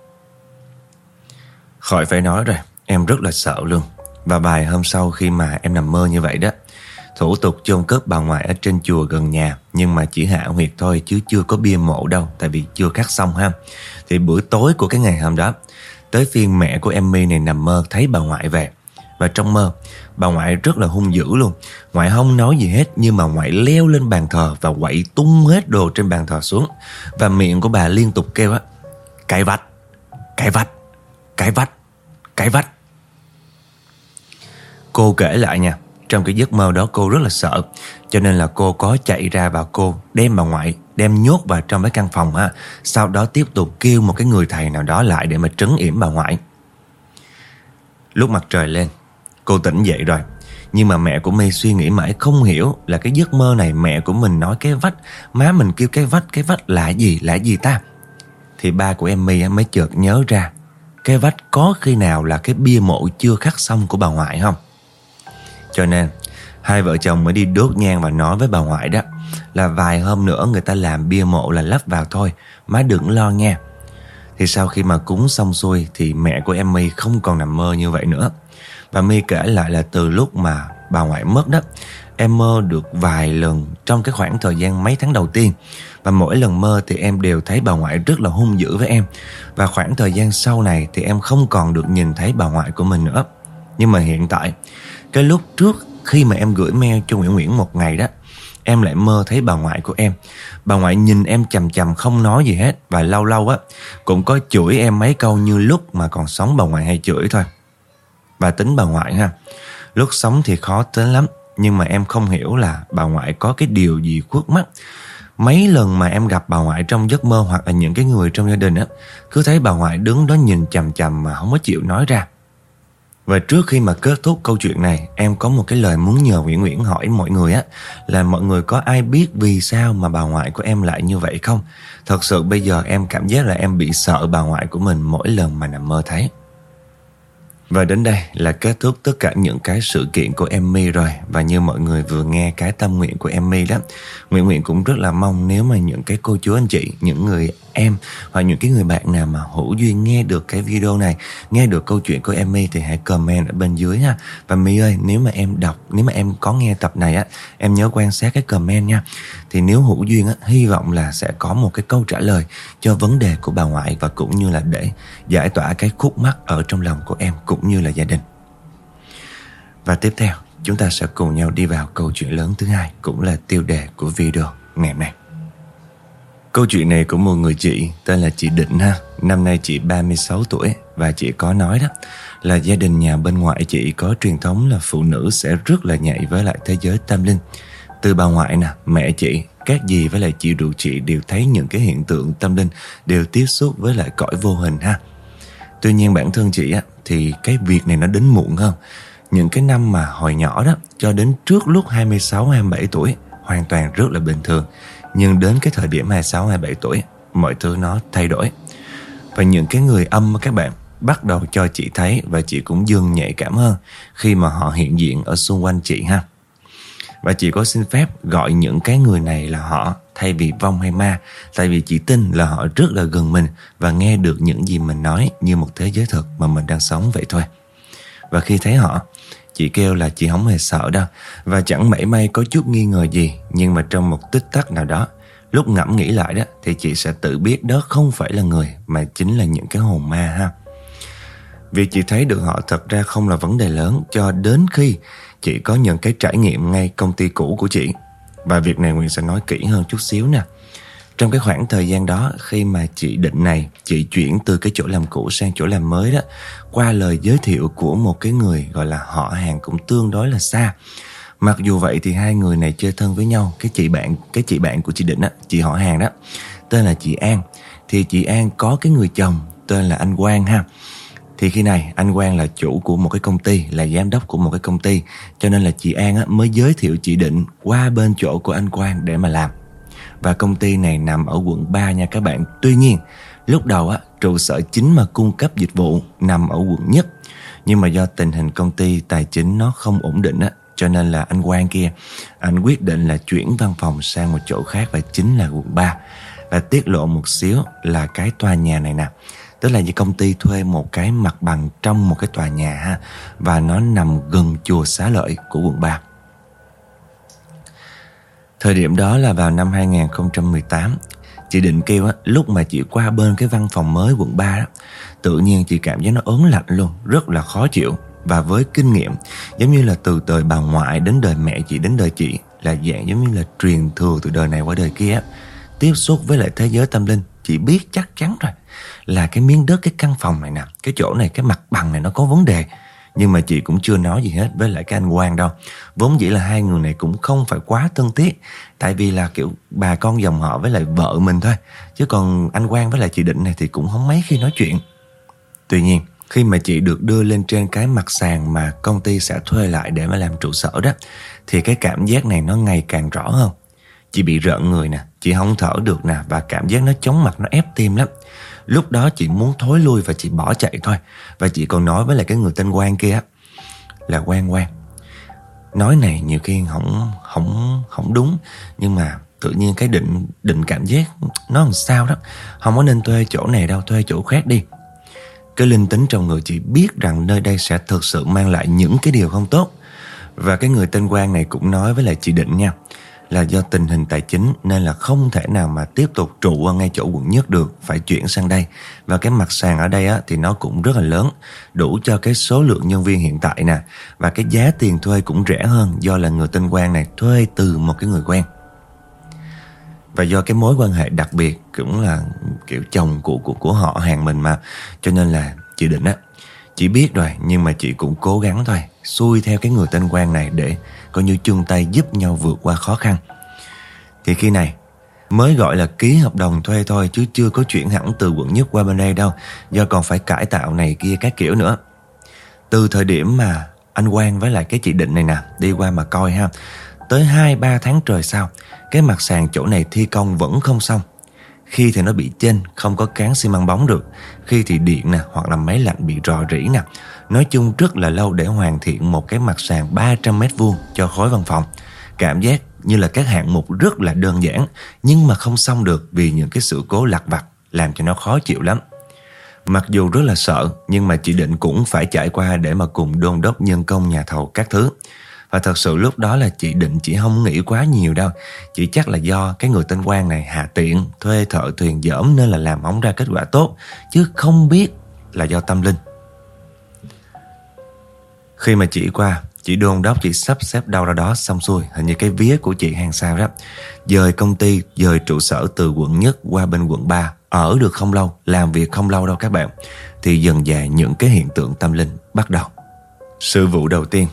Khỏi phải nói rồi, em rất là sợ luôn. Và vài hôm sau khi mà em nằm mơ như vậy đó, thủ tục chôn cất bà ngoại ở trên chùa gần nhà. Nhưng mà chỉ hạ huyệt thôi chứ chưa có bia mộ đâu, tại vì chưa cắt xong ha. Thì buổi tối của cái ngày hôm đó, tới phiên mẹ của em My này nằm mơ thấy bà ngoại về. Và trong mơ, bà ngoại rất là hung dữ luôn. Ngoại không nói gì hết, nhưng mà ngoại leo lên bàn thờ và quậy tung hết đồ trên bàn thờ xuống. Và miệng của bà liên tục kêu á: cái vách, cái vách, cái vách, cái vách. Cô kể lại nha, trong cái giấc mơ đó cô rất là sợ. Cho nên là cô có chạy ra và cô đem bà ngoại đem nhốt vào trong cái căn phòng ha. Sau đó tiếp tục kêu một cái người thầy nào đó lại để mà trấn yểm bà ngoại. Lúc mặt trời lên, cô tỉnh dậy rồi. Nhưng mà mẹ của My suy nghĩ mãi không hiểu là cái giấc mơ này mẹ của mình nói cái vách, má mình kêu cái vách là gì ta. Thì ba của em My mới chợt nhớ ra, cái vách có khi nào là cái bia mộ chưa khắc xong của bà ngoại không. Cho nên hai vợ chồng mới đi đốt nhang và nói với bà ngoại đó là vài hôm nữa người ta làm bia mộ là lắp vào thôi, má đừng lo nha. Thì sau khi mà cúng xong xuôi thì mẹ của em My không còn nằm mơ như vậy nữa. Và My kể lại là từ lúc mà bà ngoại mất đó, em mơ được vài lần trong cái khoảng thời gian mấy tháng đầu tiên. Và mỗi lần mơ thì em đều thấy bà ngoại rất là hung dữ với em. Và khoảng thời gian sau này thì em không còn được nhìn thấy bà ngoại của mình nữa. Nhưng mà hiện tại, cái lúc trước khi mà em gửi mail cho Nguyễn một ngày đó, em lại mơ thấy bà ngoại của em. Bà ngoại nhìn em chằm chằm không nói gì hết. Và lâu lâu á cũng có chửi em mấy câu như lúc mà còn sống bà ngoại hay chửi thôi. Và tính bà ngoại ha, lúc sống thì khó tính lắm. Nhưng mà em không hiểu là bà ngoại có cái điều gì khuất mắt. Mấy lần mà em gặp bà ngoại trong giấc mơ hoặc là những cái người trong gia đình á, cứ thấy bà ngoại đứng đó nhìn chằm chằm mà không có chịu nói ra. Và trước khi mà kết thúc câu chuyện này, em có một cái lời muốn nhờ Nguyễn hỏi mọi người á, là mọi người có ai biết vì sao mà bà ngoại của em lại như vậy không? Thật sự bây giờ em cảm giác là em bị sợ bà ngoại của mình mỗi lần mà nằm mơ thấy. Và đến đây là kết thúc tất cả những cái sự kiện của em My rồi. Và như mọi người vừa nghe cái tâm nguyện của em My đó, Nguyện cũng rất là mong nếu mà những cái cô chú anh chị, những người em hoặc những cái người bạn nào mà hữu duyên nghe được cái video này, nghe được câu chuyện của em My thì hãy comment ở bên dưới ha. Và My ơi, nếu mà em có nghe tập này á, em nhớ quan sát cái comment nha. Thì nếu hữu duyên á, hy vọng là sẽ có một cái câu trả lời cho vấn đề của bà ngoại, và cũng như là để giải tỏa cái khúc mắc ở trong lòng của em cũng như là gia đình. Và tiếp theo chúng ta sẽ cùng nhau đi vào câu chuyện lớn thứ hai, cũng là tiêu đề của video ngày hôm nay. Câu chuyện này của một người chị tên là chị Định ha. Năm nay chị 36 tuổi và chị có nói đó là gia đình nhà bên ngoại chị có truyền thống là phụ nữ sẽ rất là nhạy với lại thế giới tâm linh. Từ bà ngoại nè, mẹ chị, các dì với lại chị ruột chị đều thấy những cái hiện tượng tâm linh, đều tiếp xúc với lại cõi vô hình ha. Tuy nhiên bản thân chị á thì cái việc này nó đến muộn hơn. Những cái năm mà hồi nhỏ đó cho đến trước lúc 26-27 tuổi hoàn toàn rất là bình thường. Nhưng đến cái thời điểm 26-27 tuổi mọi thứ nó thay đổi. Và những cái người âm các bạn bắt đầu cho chị thấy, và chị cũng dần nhạy cảm hơn khi mà họ hiện diện ở xung quanh chị ha. Và chị có xin phép gọi những cái người này là họ thay vì vong hay ma. Tại vì chị tin là họ rất là gần mình và nghe được những gì mình nói như một thế giới thực mà mình đang sống vậy thôi. Và khi thấy họ, chị kêu là chị không hề sợ đâu, và chẳng mảy may có chút nghi ngờ gì. Nhưng mà trong một tích tắc nào đó, lúc ngẫm nghĩ lại đó, thì chị sẽ tự biết đó không phải là người, mà chính là những cái hồn ma ha. Vì chị thấy được họ thật ra không là vấn đề lớn, cho đến khi chị có những cái trải nghiệm ngay công ty cũ của chị. Và việc này Nguyện sẽ nói kỹ hơn chút xíu nè. Trong cái khoảng thời gian đó, khi mà chị Định này, chị chuyển từ cái chỗ làm cũ sang chỗ làm mới đó, qua lời giới thiệu của một cái người gọi là họ hàng cũng tương đối là xa. Mặc dù vậy thì hai người này chơi thân với nhau. Cái chị bạn của chị Định á, chị họ hàng đó, tên là chị An. Thì chị An có cái người chồng tên là anh Quang ha. Thì khi này anh Quang là chủ của một cái công ty, là giám đốc của một cái công ty, cho nên là chị An á, mới giới thiệu chị Định qua bên chỗ của anh Quang để mà làm. Và công ty này nằm ở quận 3 nha các bạn. Tuy nhiên lúc đầu á, trụ sở chính mà cung cấp dịch vụ nằm ở quận nhất. Nhưng mà do tình hình công ty tài chính nó không ổn định á, cho nên là anh Quang kia, anh quyết định là chuyển văn phòng sang một chỗ khác, và chính là quận 3. Và tiết lộ một xíu là cái tòa nhà này nè, tức là như công ty thuê một cái mặt bằng trong một cái tòa nhà ha, và nó nằm gần chùa Xá Lợi của quận 3. Thời điểm đó là vào năm 2018. Chị Định kêu á, lúc mà chị qua bên cái văn phòng mới quận 3 đó, tự nhiên chị cảm giác nó ớn lạnh luôn, rất là khó chịu. Và với kinh nghiệm giống như là từ đời bà ngoại đến đời mẹ chị đến đời chị, là dạng giống như là truyền thừa từ đời này qua đời kia á, tiếp xúc với lại thế giới tâm linh, chị biết chắc chắn rồi là cái miếng đất, cái căn phòng này nè, cái chỗ này, cái mặt bằng này nó có vấn đề. Nhưng mà chị cũng chưa nói gì hết với lại cái anh Quang đâu. Vốn dĩ là hai người này cũng không phải quá thân thiết, tại vì là kiểu bà con dòng họ với lại vợ mình thôi. Chứ còn anh Quang với lại chị Định này thì cũng không mấy khi nói chuyện. Tuy nhiên khi mà chị được đưa lên trên cái mặt sàn mà công ty sẽ thuê lại để mà làm trụ sở đó, thì cái cảm giác này nó ngày càng rõ hơn. Chị bị rợn người nè, chị không thở được nè, và cảm giác nó chóng mặt, nó ép tim lắm. Lúc đó chị muốn thối lui và chị bỏ chạy thôi. Và chị còn nói với lại cái người tên Quang kia á, là Quang, nói này nhiều khi không đúng, nhưng mà tự nhiên cái định cảm giác nó làm sao đó, không có nên thuê chỗ này đâu, thuê chỗ khác đi. Cái linh tính trong người chị biết rằng nơi đây sẽ thực sự mang lại những cái điều không tốt. Và cái người tên Quang này cũng nói với lại chị Định nha, là do tình hình tài chính nên là không thể nào mà tiếp tục trụ ở ngay chỗ quận nhất được, phải chuyển sang đây. Và cái mặt sàn ở đây á, thì nó cũng rất là lớn, đủ cho cái số lượng nhân viên hiện tại nè. Và cái giá tiền thuê cũng rẻ hơn, do là người tên Quang này thuê từ một cái người quen. Và do cái mối quan hệ đặc biệt, cũng là kiểu chồng của họ hàng mình mà, cho nên là chị Định á, chị biết rồi, nhưng mà chị cũng cố gắng thôi, xuôi theo cái người tên Quang này để coi như chung tay giúp nhau vượt qua khó khăn. Thì khi này mới gọi là ký hợp đồng thuê thôi, chứ chưa có chuyển hẳn từ quận nhất qua bên đây đâu, do còn phải cải tạo này kia các kiểu nữa. Từ thời điểm mà anh Quang với lại cái chị Định này nè đi qua mà coi ha, tới 2-3 tháng trời sau, cái mặt sàn chỗ này thi công vẫn không xong. Khi thì nó bị chênh, không có cán xi măng bóng được. Khi thì điện nè, hoặc là máy lạnh bị rò rỉ nè. Nói chung rất là lâu để hoàn thiện một cái mặt sàn 300 mét vuông cho khối văn phòng. Cảm giác như là các hạng mục rất là đơn giản, nhưng mà không xong được vì những cái sự cố lặt vặt làm cho nó khó chịu lắm. Mặc dù rất là sợ, nhưng mà chị Định cũng phải trải qua để mà cùng đôn đốc nhân công nhà thầu các thứ. Và thật sự lúc đó là chị Định chỉ không nghĩ quá nhiều đâu. Chỉ chắc là do cái người tên Quang này hạ tiện thuê thợ thuyền dởm nên là làm không ra kết quả tốt, chứ không biết là do tâm linh. Khi mà chị qua, chị đôn đốc, chị sắp xếp đâu ra đó xong xuôi. Hình như cái vía của chị hàng sao đó. Dời công ty, dời trụ sở từ quận nhất qua bên quận 3. Ở được không lâu, làm việc không lâu đâu các bạn, thì dần dà những cái hiện tượng tâm linh bắt đầu. Sự vụ đầu tiên,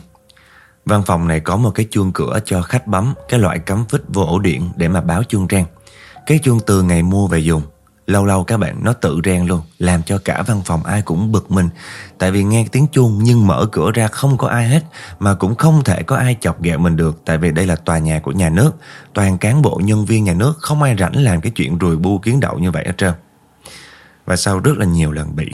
văn phòng này có một cái chuông cửa cho khách bấm, cái loại cắm phích vô ổ điện để mà báo chuông reng. Cái chuông từ ngày mua về dùng, lâu lâu các bạn nó tự reng luôn, làm cho cả văn phòng ai cũng bực mình. Tại vì nghe tiếng chuông nhưng mở cửa ra không có ai hết, mà cũng không thể có ai chọc ghẹo mình được. Tại vì đây là tòa nhà của nhà nước, toàn cán bộ nhân viên nhà nước, không ai rảnh làm cái chuyện rùi bu kiến đậu như vậy hết trơn. Và sau rất là nhiều lần bị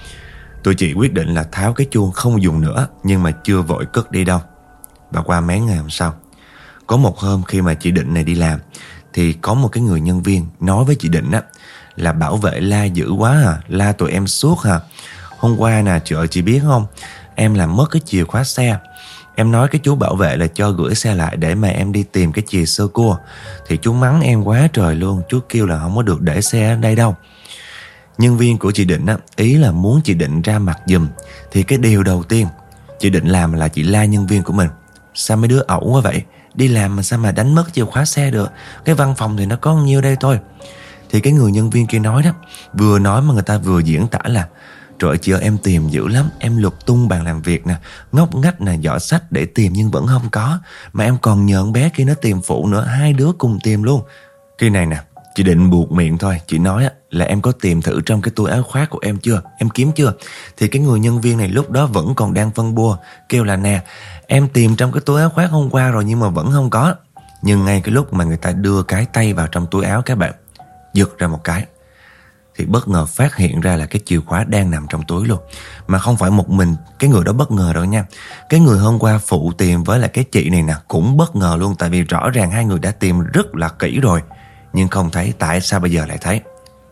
tụi chị quyết định là tháo cái chuông không dùng nữa, nhưng mà chưa vội cất đi đâu. Và qua mấy ngày hôm sau, có một hôm khi mà chị Định này đi làm, thì có một cái người nhân viên nói với chị Định là bảo vệ la dữ quá la tụi em suốt Hôm qua nè chị biết không, em làm mất cái chìa khóa xe. Em nói cái chú bảo vệ là cho gửi xe lại để mà em đi tìm cái chìa sơ cua. Thì chú mắng em quá trời luôn, chú kêu là không có được để xe ở đây đâu. Nhân viên của chị Định ý là muốn chị Định ra mặt giùm. Thì cái điều đầu tiên chị Định làm là chị la nhân viên của mình. Sao mấy đứa ẩu quá vậy, đi làm mà sao mà đánh mất chìa khóa xe được, cái văn phòng thì nó có nhiêu đây thôi. Thì cái người nhân viên kia nói đó, vừa nói mà người ta vừa diễn tả là: trời ơi chị ơi, em tìm dữ lắm, em lục tung bàn làm việc nè, ngóc ngách nè, giỏ sách để tìm nhưng vẫn không có. Mà em còn nhờ con bé kia nó tìm phụ nữa, hai đứa cùng tìm luôn. Khi này nè, chị Định buộc miệng thôi. Chị nói là em có tìm thử trong cái túi áo khoác của em chưa, em kiếm chưa. Thì cái người nhân viên này lúc đó vẫn còn đang phân bua, kêu là nè, em tìm trong cái túi áo khoác hôm qua rồi nhưng mà vẫn không có. Nhưng ngay cái lúc mà người ta đưa cái tay vào trong túi áo, các bạn, giật ra một cái, thì bất ngờ phát hiện ra là cái chìa khóa đang nằm trong túi luôn. Mà không phải một mình cái người đó bất ngờ đâu nha. Cái người hôm qua phụ tìm với lại cái chị này nè cũng bất ngờ luôn. Tại vì rõ ràng hai người đã tìm rất là kỹ rồi nhưng không thấy, tại sao bây giờ lại thấy.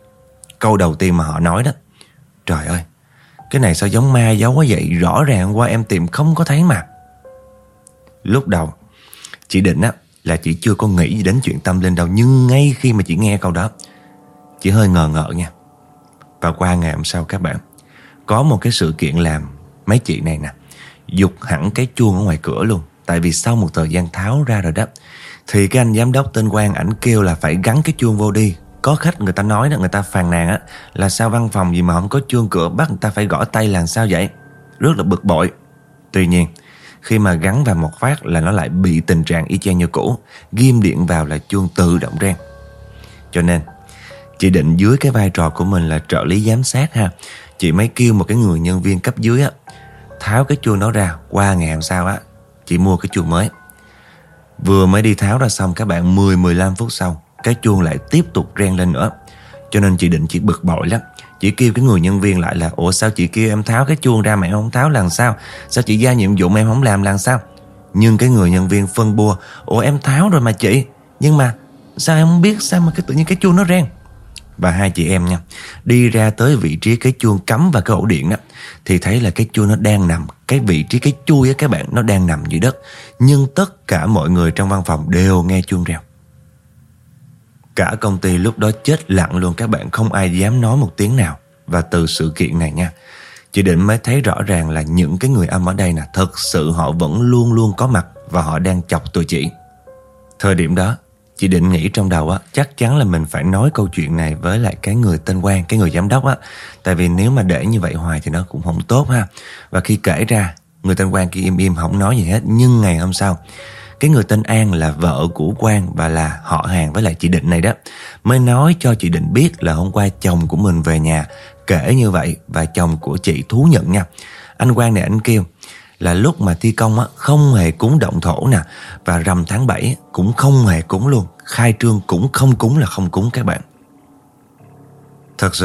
Câu đầu tiên mà họ nói đó: trời ơi, cái này sao giống ma giấu quá vậy, rõ ràng hôm qua em tìm không có thấy mà. Lúc đầu chị Định là chị chưa có nghĩ gì đến chuyện tâm linh đâu. Nhưng ngay khi mà chị nghe câu đó, chị hơi ngờ ngợ nha. Và qua ngày hôm sau các bạn, có một cái sự kiện làm mấy chị này nè giục hẳn cái chuông ở ngoài cửa luôn. Tại vì sau một thời gian tháo ra rồi đó, thì cái anh giám đốc tên Quang, ảnh kêu là phải gắn cái chuông vô đi. Có khách người ta nói đó, người ta phàn nàn là sao văn phòng gì mà không có chuông cửa, bắt người ta phải gõ tay là sao vậy. Rất là bực bội. Tuy nhiên khi mà gắn vào một phát là nó lại bị tình trạng y chang như cũ, ghim điện vào là chuông tự động reng. Cho nên chị Định dưới cái vai trò của mình là trợ lý giám sát chị mới kêu một cái người nhân viên cấp dưới tháo cái chuông đó ra. Qua ngày hôm sau chị mua cái chuông mới. Vừa mới đi tháo ra xong các bạn, 10-15 phút sau cái chuông lại tiếp tục reng lên nữa. Cho nên chị Định chỉ bực bội lắm. Chị kêu cái người nhân viên lại là: ủa sao chị kêu em tháo cái chuông ra mà em không tháo làm sao? Sao chị giao nhiệm vụ mà em không làm sao? Nhưng cái người nhân viên phân bua: ủa em tháo rồi mà chị, nhưng mà sao em không biết, sao mà tự nhiên cái chuông nó reng. Và hai chị em nha, đi ra tới vị trí cái chuông cắm vào cái ổ điện thì thấy là cái chuông nó đang nằm, cái vị trí cái chui các bạn, nó đang nằm dưới đất. Nhưng tất cả mọi người trong văn phòng đều nghe chuông reo. Cả công ty lúc đó chết lặng luôn các bạn, không ai dám nói một tiếng nào. Và từ sự kiện này nha, chị Định mới thấy rõ ràng là những cái người âm ở đây thật sự họ vẫn luôn luôn có mặt và họ đang chọc tụi chị. Thời điểm đó chị Định nghĩ trong đầu chắc chắn là mình phải nói câu chuyện này với lại cái người tên Quang, cái người giám đốc Tại vì nếu mà để như vậy hoài thì nó cũng không tốt Và khi kể ra, người tên Quang kia im im không nói gì hết. Nhưng ngày hôm sau, cái người tên An là vợ của Quang và là họ hàng với lại chị Định này đó, mới nói cho chị Định biết là hôm qua chồng của mình về nhà kể như vậy. Và chồng của chị thú nhận nha. Anh Quang này anh kêu là lúc mà thi công không hề cúng động thổ nè, và rằm tháng 7 cũng không hề cúng luôn, khai trương cũng không cúng là không cúng các bạn. Thật sự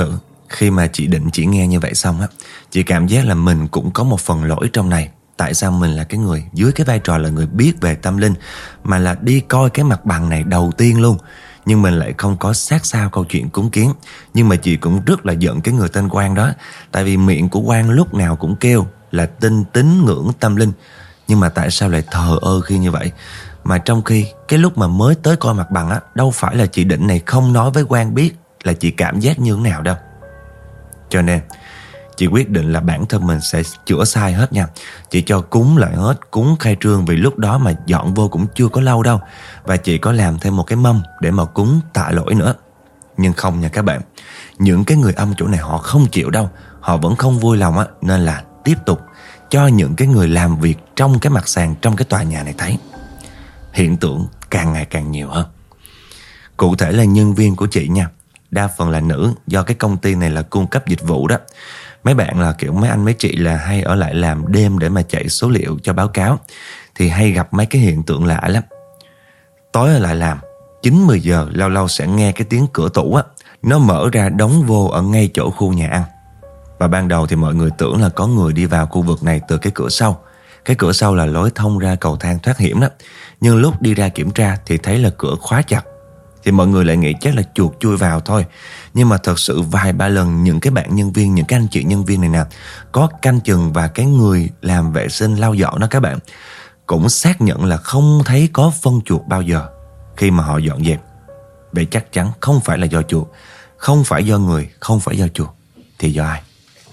Khi mà chị Định chị nghe như vậy xong á, chị cảm giác là mình cũng có một phần lỗi trong này. Tại sao mình là cái người dưới cái vai trò là người biết về tâm linh mà là đi coi cái mặt bằng này đầu tiên luôn, nhưng mình lại không có sát sao câu chuyện cúng kiến. Nhưng mà chị cũng rất là giận cái người tên Quang đó. Tại vì miệng của Quang lúc nào cũng kêu là tin tín ngưỡng tâm linh, nhưng mà tại sao lại thờ ơ khi như vậy? Mà trong khi cái lúc mà mới tới coi mặt bằng á, đâu phải là chị Định này không nói với Quang biết là chị cảm giác như thế nào đâu. Cho nên chị quyết định là bản thân mình sẽ chữa sai hết nha. Chị cho cúng lại hết, cúng khai trương, vì lúc đó mà dọn vô cũng chưa có lâu đâu. Và chị có làm thêm một cái mâm để mà cúng tạ lỗi nữa. Nhưng không nha các bạn, những cái người âm chỗ này họ không chịu đâu. Họ vẫn không vui lòng á, nên là tiếp tục cho những cái người làm việc trong cái mặt sàn trong cái tòa nhà này thấy. Hiện tượng càng ngày càng nhiều hơn. Cụ thể là nhân viên của chị nha, đa phần là nữ, do cái công ty này là cung cấp dịch vụ đó. Mấy bạn là kiểu mấy anh mấy chị là hay ở lại làm đêm để mà chạy số liệu cho báo cáo, thì hay gặp mấy cái hiện tượng lạ lắm. Tối ở lại làm 9-10 giờ lâu lâu sẽ nghe cái tiếng cửa tủ á, nó mở ra đóng vô ở ngay chỗ khu nhà ăn. Và ban đầu thì mọi người tưởng là có người đi vào khu vực này từ cái cửa sau. Cái cửa sau là lối thông ra cầu thang thoát hiểm đó. Nhưng lúc đi ra kiểm tra thì thấy là cửa khóa chặt. Thì mọi người lại nghĩ chắc là chuột chui vào thôi. Nhưng mà thật sự vài ba lần những cái bạn nhân viên, những cái anh chị nhân viên này nè, có canh chừng và cái người làm vệ sinh lau dọn đó các bạn, cũng xác nhận là không thấy có phân chuột bao giờ khi mà họ dọn dẹp. Vậy chắc chắn không phải là do chuột, không phải do người, không phải do chuột, thì do ai?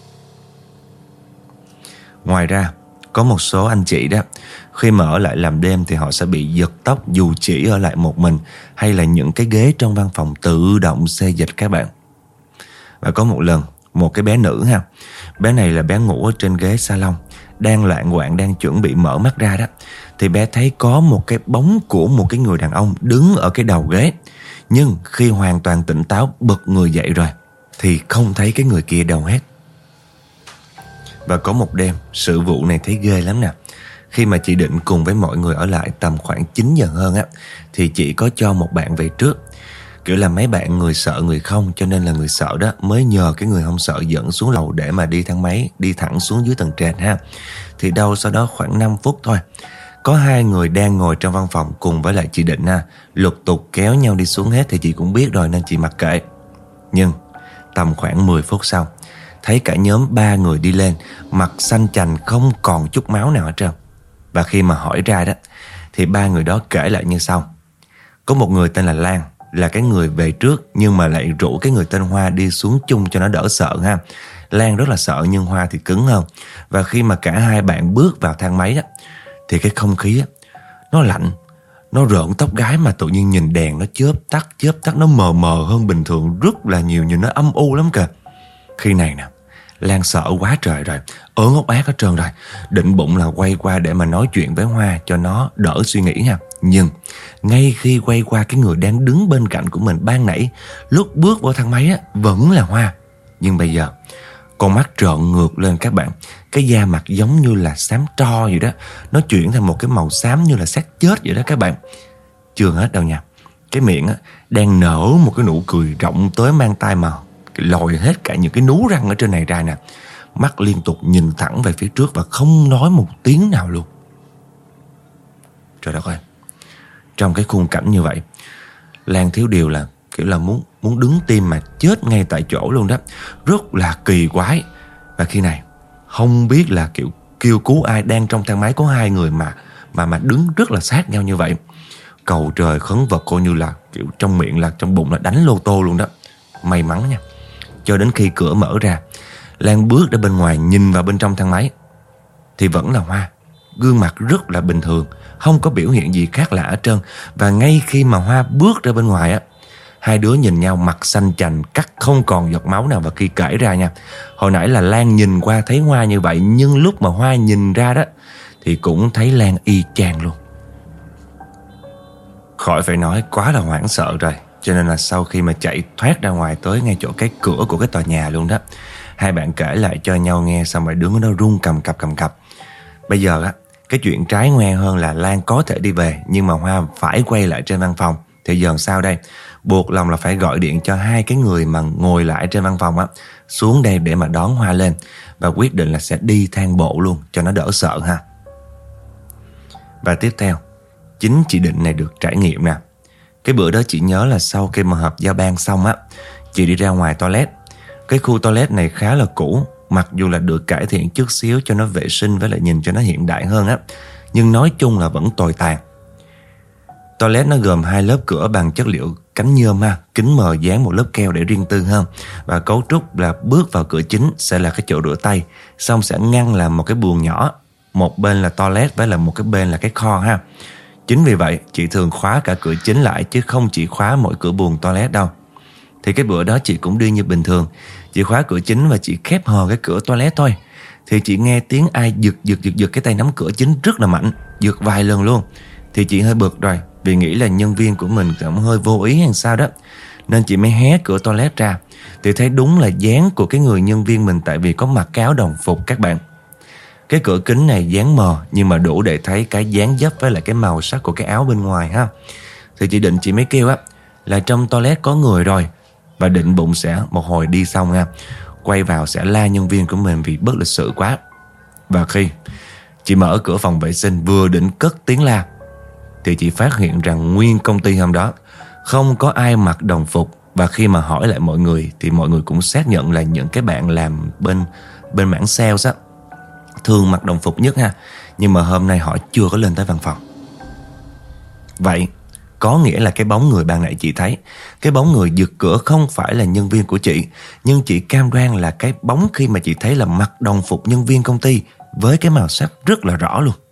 Ngoài ra, có một số anh chị đó, khi mà ở lại làm đêm thì họ sẽ bị giật tóc dù chỉ ở lại một mình, hay là những cái ghế trong văn phòng tự động xê dịch các bạn. Và có một lần, một cái bé nữ ha, bé này là bé ngủ ở trên ghế salon, đang loạng quạng, đang chuẩn bị mở mắt ra đó, thì bé thấy có một cái bóng của một cái người đàn ông đứng ở cái đầu ghế. Nhưng khi hoàn toàn tỉnh táo bật người dậy rồi thì không thấy cái người kia đâu hết. Và có một đêm, sự vụ này thấy ghê lắm nè. Khi mà chị Định cùng với mọi người ở lại tầm khoảng 9 giờ hơn á, thì chị có cho một bạn về trước. Kiểu là mấy bạn người sợ người không, cho nên là người sợ đó mới nhờ cái người không sợ dẫn xuống lầu để mà đi thang máy, đi thẳng xuống dưới tầng trên ha. Thì đâu sau đó khoảng 5 phút thôi, có hai người đang ngồi trong văn phòng cùng với lại chị Định ha, lục tục kéo nhau đi xuống hết thì chị cũng biết rồi nên chị mặc kệ. Nhưng tầm khoảng 10 phút sau, thấy cả nhóm 3 người đi lên, mặt xanh chành không còn chút máu nào hết trơn. Và khi mà hỏi ra đó, thì 3 người đó kể lại như sau. Có một người tên là Lan, là cái người về trước, nhưng mà lại rủ cái người tên Hoa đi xuống chung cho nó đỡ sợ ha. Lan rất là sợ nhưng Hoa thì cứng hơn. Và khi mà cả hai bạn bước vào thang máy đó, thì cái không khí á, nó lạnh, nó rợn tóc gáy, mà tự nhiên nhìn đèn nó chớp tắt, nó mờ mờ hơn bình thường rất là nhiều, nhìn nó âm u lắm kìa. Khi này nè, Lan sợ quá trời rồi, ớn ốc ác hết trơn rồi, định bụng là quay qua để mà nói chuyện với Hoa cho nó đỡ suy nghĩ ha. Nhưng ngay khi quay qua cái người đang đứng bên cạnh của mình ban nãy, lúc bước vào thang máy á, vẫn là Hoa. Nhưng bây giờ con mắt trợn ngược lên các bạn. Cái da mặt giống như là xám tro vậy đó, nó chuyển thành một cái màu xám như là xác chết vậy đó các bạn. Chưa hết đâu nha. Cái miệng á, đang nở một cái nụ cười rộng tới mang tai mà lòi hết cả những cái nú răng ở trên này ra nè. Mắt liên tục nhìn thẳng về phía trước và không nói một tiếng nào luôn. Trời đất ơi, trong cái khung cảnh như vậy, Lan thiếu điều là kiểu là muốn đứng tim mà chết ngay tại chỗ luôn đó. Rất là kỳ quái. Và khi này không biết là kiểu kêu cứu ai, đang trong thang máy có hai người mà đứng rất là sát nhau như vậy. Cầu trời khấn vật, coi như là kiểu trong miệng là trong bụng là đánh lô tô luôn đó. May mắn nha. Cho đến khi cửa mở ra, Lan bước ra bên ngoài nhìn vào bên trong thang máy thì vẫn là Hoa. Gương mặt rất là bình thường, không có biểu hiện gì khác lạ hết trơn. Và ngay khi mà Hoa bước ra bên ngoài á, hai đứa nhìn nhau mặt xanh chành, cắt không còn giọt máu nào. Và khi kể ra nha, hồi nãy là Lan nhìn qua thấy Hoa như vậy, nhưng lúc mà Hoa nhìn ra đó thì cũng thấy Lan y chang luôn. Khỏi phải nói, quá là hoảng sợ rồi. Cho nên là sau khi mà chạy thoát ra ngoài tới ngay chỗ cái cửa của cái tòa nhà luôn đó, hai bạn kể lại cho nhau nghe, xong rồi đứng ở đó run cầm cập. Bây giờ á, cái chuyện trái ngoe hơn là Lan có thể đi về, nhưng mà Hoa phải quay lại trên văn phòng. Thì giờ sao đây? buộc lòng là phải gọi điện cho 2 cái người mà ngồi lại trên văn phòng á xuống đây để mà đón Hoa lên, và quyết định là sẽ đi thang bộ luôn cho nó đỡ sợ ha. Và tiếp theo, chính chị Định này được trải nghiệm nè. Cái bữa đó chị nhớ là sau khi mà họp giao ban xong á, chị đi ra ngoài toilet. Cái khu toilet này khá là cũ, mặc dù là được cải thiện chút xíu cho nó vệ sinh với lại nhìn cho nó hiện đại hơn á, nhưng nói chung là vẫn tồi tàn. Toilet nó gồm 2 lớp cửa bằng chất liệu cánh nhôm ha, kính mờ dán một lớp keo để riêng tư hơn. Và cấu trúc là bước vào cửa chính sẽ là cái chỗ rửa tay, xong sẽ ngăn làm một cái buồng nhỏ, một bên là toilet với là một cái bên là cái kho ha. Chính vì vậy chị thường khóa cả cửa chính lại, chứ không chỉ khóa mỗi cửa buồng toilet đâu. Thì cái bữa đó chị cũng đi như bình thường, chị khóa cửa chính và chị khép hờ cái cửa toilet thôi. Thì chị nghe tiếng ai giật cái tay nắm cửa chính rất là mạnh, giật vài lần luôn. Thì chị hơi bực rồi, vì nghĩ là nhân viên của mình cũng hơi vô ý hay sao đó, nên chị mới hé cửa toilet ra. Thì thấy đúng là dáng của cái người nhân viên mình, tại vì có mặc cái áo đồng phục các bạn. Cái cửa kính này dáng mờ nhưng mà đủ để thấy cái dáng dấp với lại cái màu sắc của cái áo bên ngoài ha. Thì chị Định chị mới kêu á là trong toilet có người rồi, và định bụng sẽ một hồi đi xong nha, quay vào sẽ la nhân viên của mình vì bất lịch sự quá. Và khi chị mở cửa phòng vệ sinh vừa định cất tiếng la, thì chị phát hiện rằng nguyên công ty hôm đó không có ai mặc đồng phục. Và khi mà hỏi lại mọi người thì mọi người cũng xác nhận là những cái bạn làm bên mảng sales á thường mặc đồng phục nhất ha, nhưng mà hôm nay họ chưa có lên tới văn phòng. Vậy có nghĩa là cái bóng người ban nãy chị thấy, cái bóng người giật cửa không phải là nhân viên của chị, nhưng chị cam đoan là cái bóng khi mà chị thấy là mặc đồng phục nhân viên công ty với cái màu sắc rất là rõ luôn.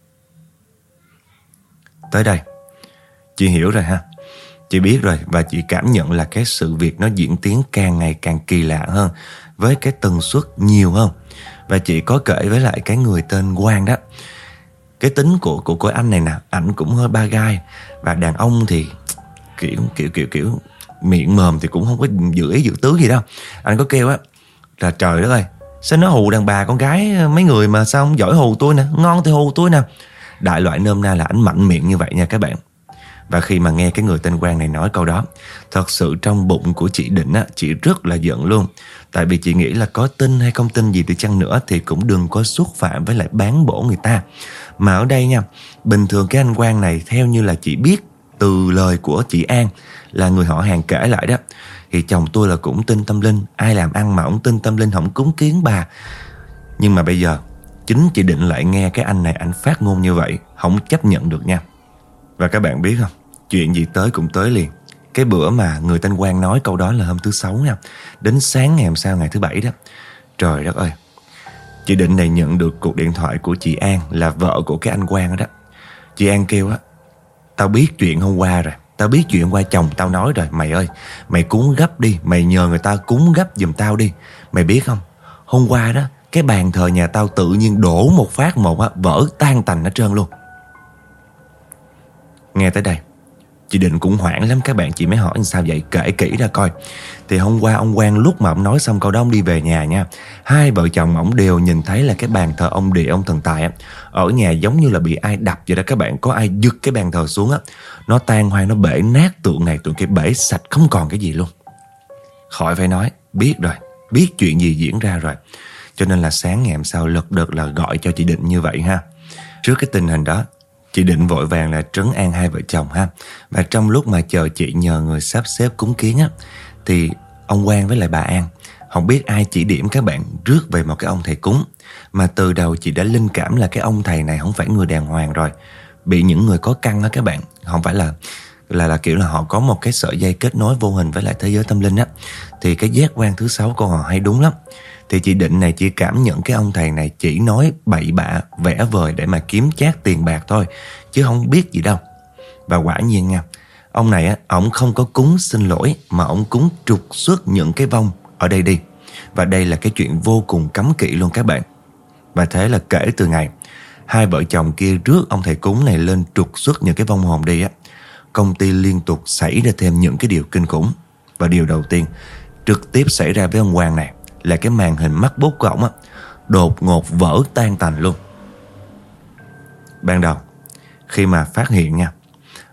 Tới đây chị hiểu rồi ha, chị biết rồi, và chị cảm nhận là cái sự việc nó diễn tiến càng ngày càng kỳ lạ hơn, với cái tần suất nhiều hơn. Và chị có kể với lại cái người tên Quang đó, cái tính của anh này nè, ảnh cũng hơi ba gai, và đàn ông thì kiểu miệng mồm thì cũng không có giữ ý giữ tứ gì đâu. Anh có kêu á là trời đất ơi, sao nó hù đàn bà con gái mấy người mà sao không giỏi hù tôi nè, ngon thì hù tôi nè. Đại loại nôm na là ảnh mạnh miệng như vậy nha các bạn. Và khi mà nghe cái người tên Quang này nói câu đó, thật sự trong bụng của chị Định á, chị rất là giận luôn. Tại vì chị nghĩ là có tin hay không tin gì đi chăng nữa thì cũng đừng có xúc phạm với lại bán bổ người ta. Mà ở đây nha, bình thường cái anh Quang này theo như là chị biết từ lời của chị An, là người họ hàng kể lại đó, thì chồng tôi là cũng tin tâm linh, ai làm ăn mà ổng tin tâm linh, không cúng kiến bà. Nhưng mà bây giờ chính chị Định lại nghe cái anh này anh phát ngôn như vậy, không chấp nhận được nha. Và các bạn biết không, chuyện gì tới cũng tới liền. Cái bữa mà người tên Quang nói câu đó là hôm thứ Sáu nha, đến sáng ngày hôm sau, ngày thứ Bảy đó, trời đất ơi, chị Định này nhận được cuộc điện thoại của chị An, là vợ của cái anh Quang đó. Chị An kêu á, tao biết chuyện hôm qua rồi, tao biết chuyện qua chồng tao nói rồi. Mày ơi, mày cúng gấp đi, mày nhờ người ta cúng gấp giùm tao đi. Mày biết không, hôm qua đó, cái bàn thờ nhà tao tự nhiên đổ một phát một á, vỡ tan tành hết trơn luôn. Nghe tới đây, chị Định cũng hoảng lắm các bạn. Chị mới hỏi sao vậy, kể kỹ ra coi. Thì hôm qua ông Quang lúc mà ông nói xong câu đó, ông đi về nhà nha, hai vợ chồng ông đều nhìn thấy là cái bàn thờ ông Địa, ông thần tài á, ở nhà giống như là bị ai đập vậy đó các bạn. Có ai giật cái bàn thờ xuống á, nó tan hoang, nó bể nát, tượng này tượng kia bể sạch, không còn cái gì luôn. Khỏi phải nói, biết rồi, biết chuyện gì diễn ra rồi. Cho nên là sáng ngày hôm sau lật đật là gọi cho chị Định như vậy ha. Trước cái tình hình đó, chị Định vội vàng là trấn an hai vợ chồng ha. Và trong lúc mà chờ chị nhờ người sắp xếp cúng kiến á, thì ông Quang với lại bà An không biết ai chỉ điểm các bạn rước về một cái ông thầy cúng. Mà từ đầu chị đã linh cảm là cái ông thầy này không phải người đàng hoàng rồi, bị những người có căn á các bạn. Không phải là kiểu là họ có một cái sợi dây kết nối vô hình với lại thế giới tâm linh á. Thì cái giác quan thứ 6 của họ hay đúng lắm. Thì chị Định này chỉ cảm nhận cái ông thầy này chỉ nói bậy bạ, vẽ vời để mà kiếm chác tiền bạc thôi, chứ không biết gì đâu. Và quả nhiên nha, ông này á, ổng không có cúng xin lỗi, mà ổng cúng trục xuất những cái vong ở đây đi. Và đây là cái chuyện vô cùng cấm kỵ luôn các bạn. Và thế là kể từ ngày hai vợ chồng kia rước ông thầy cúng này lên trục xuất những cái vong hồn đi á, công ty liên tục xảy ra thêm những cái điều kinh khủng. Và điều đầu tiên trực tiếp xảy ra với ông Hoàng này là cái màn hình MacBook của ổng á, đột ngột vỡ tan tành luôn. Ban đầu khi mà phát hiện nha,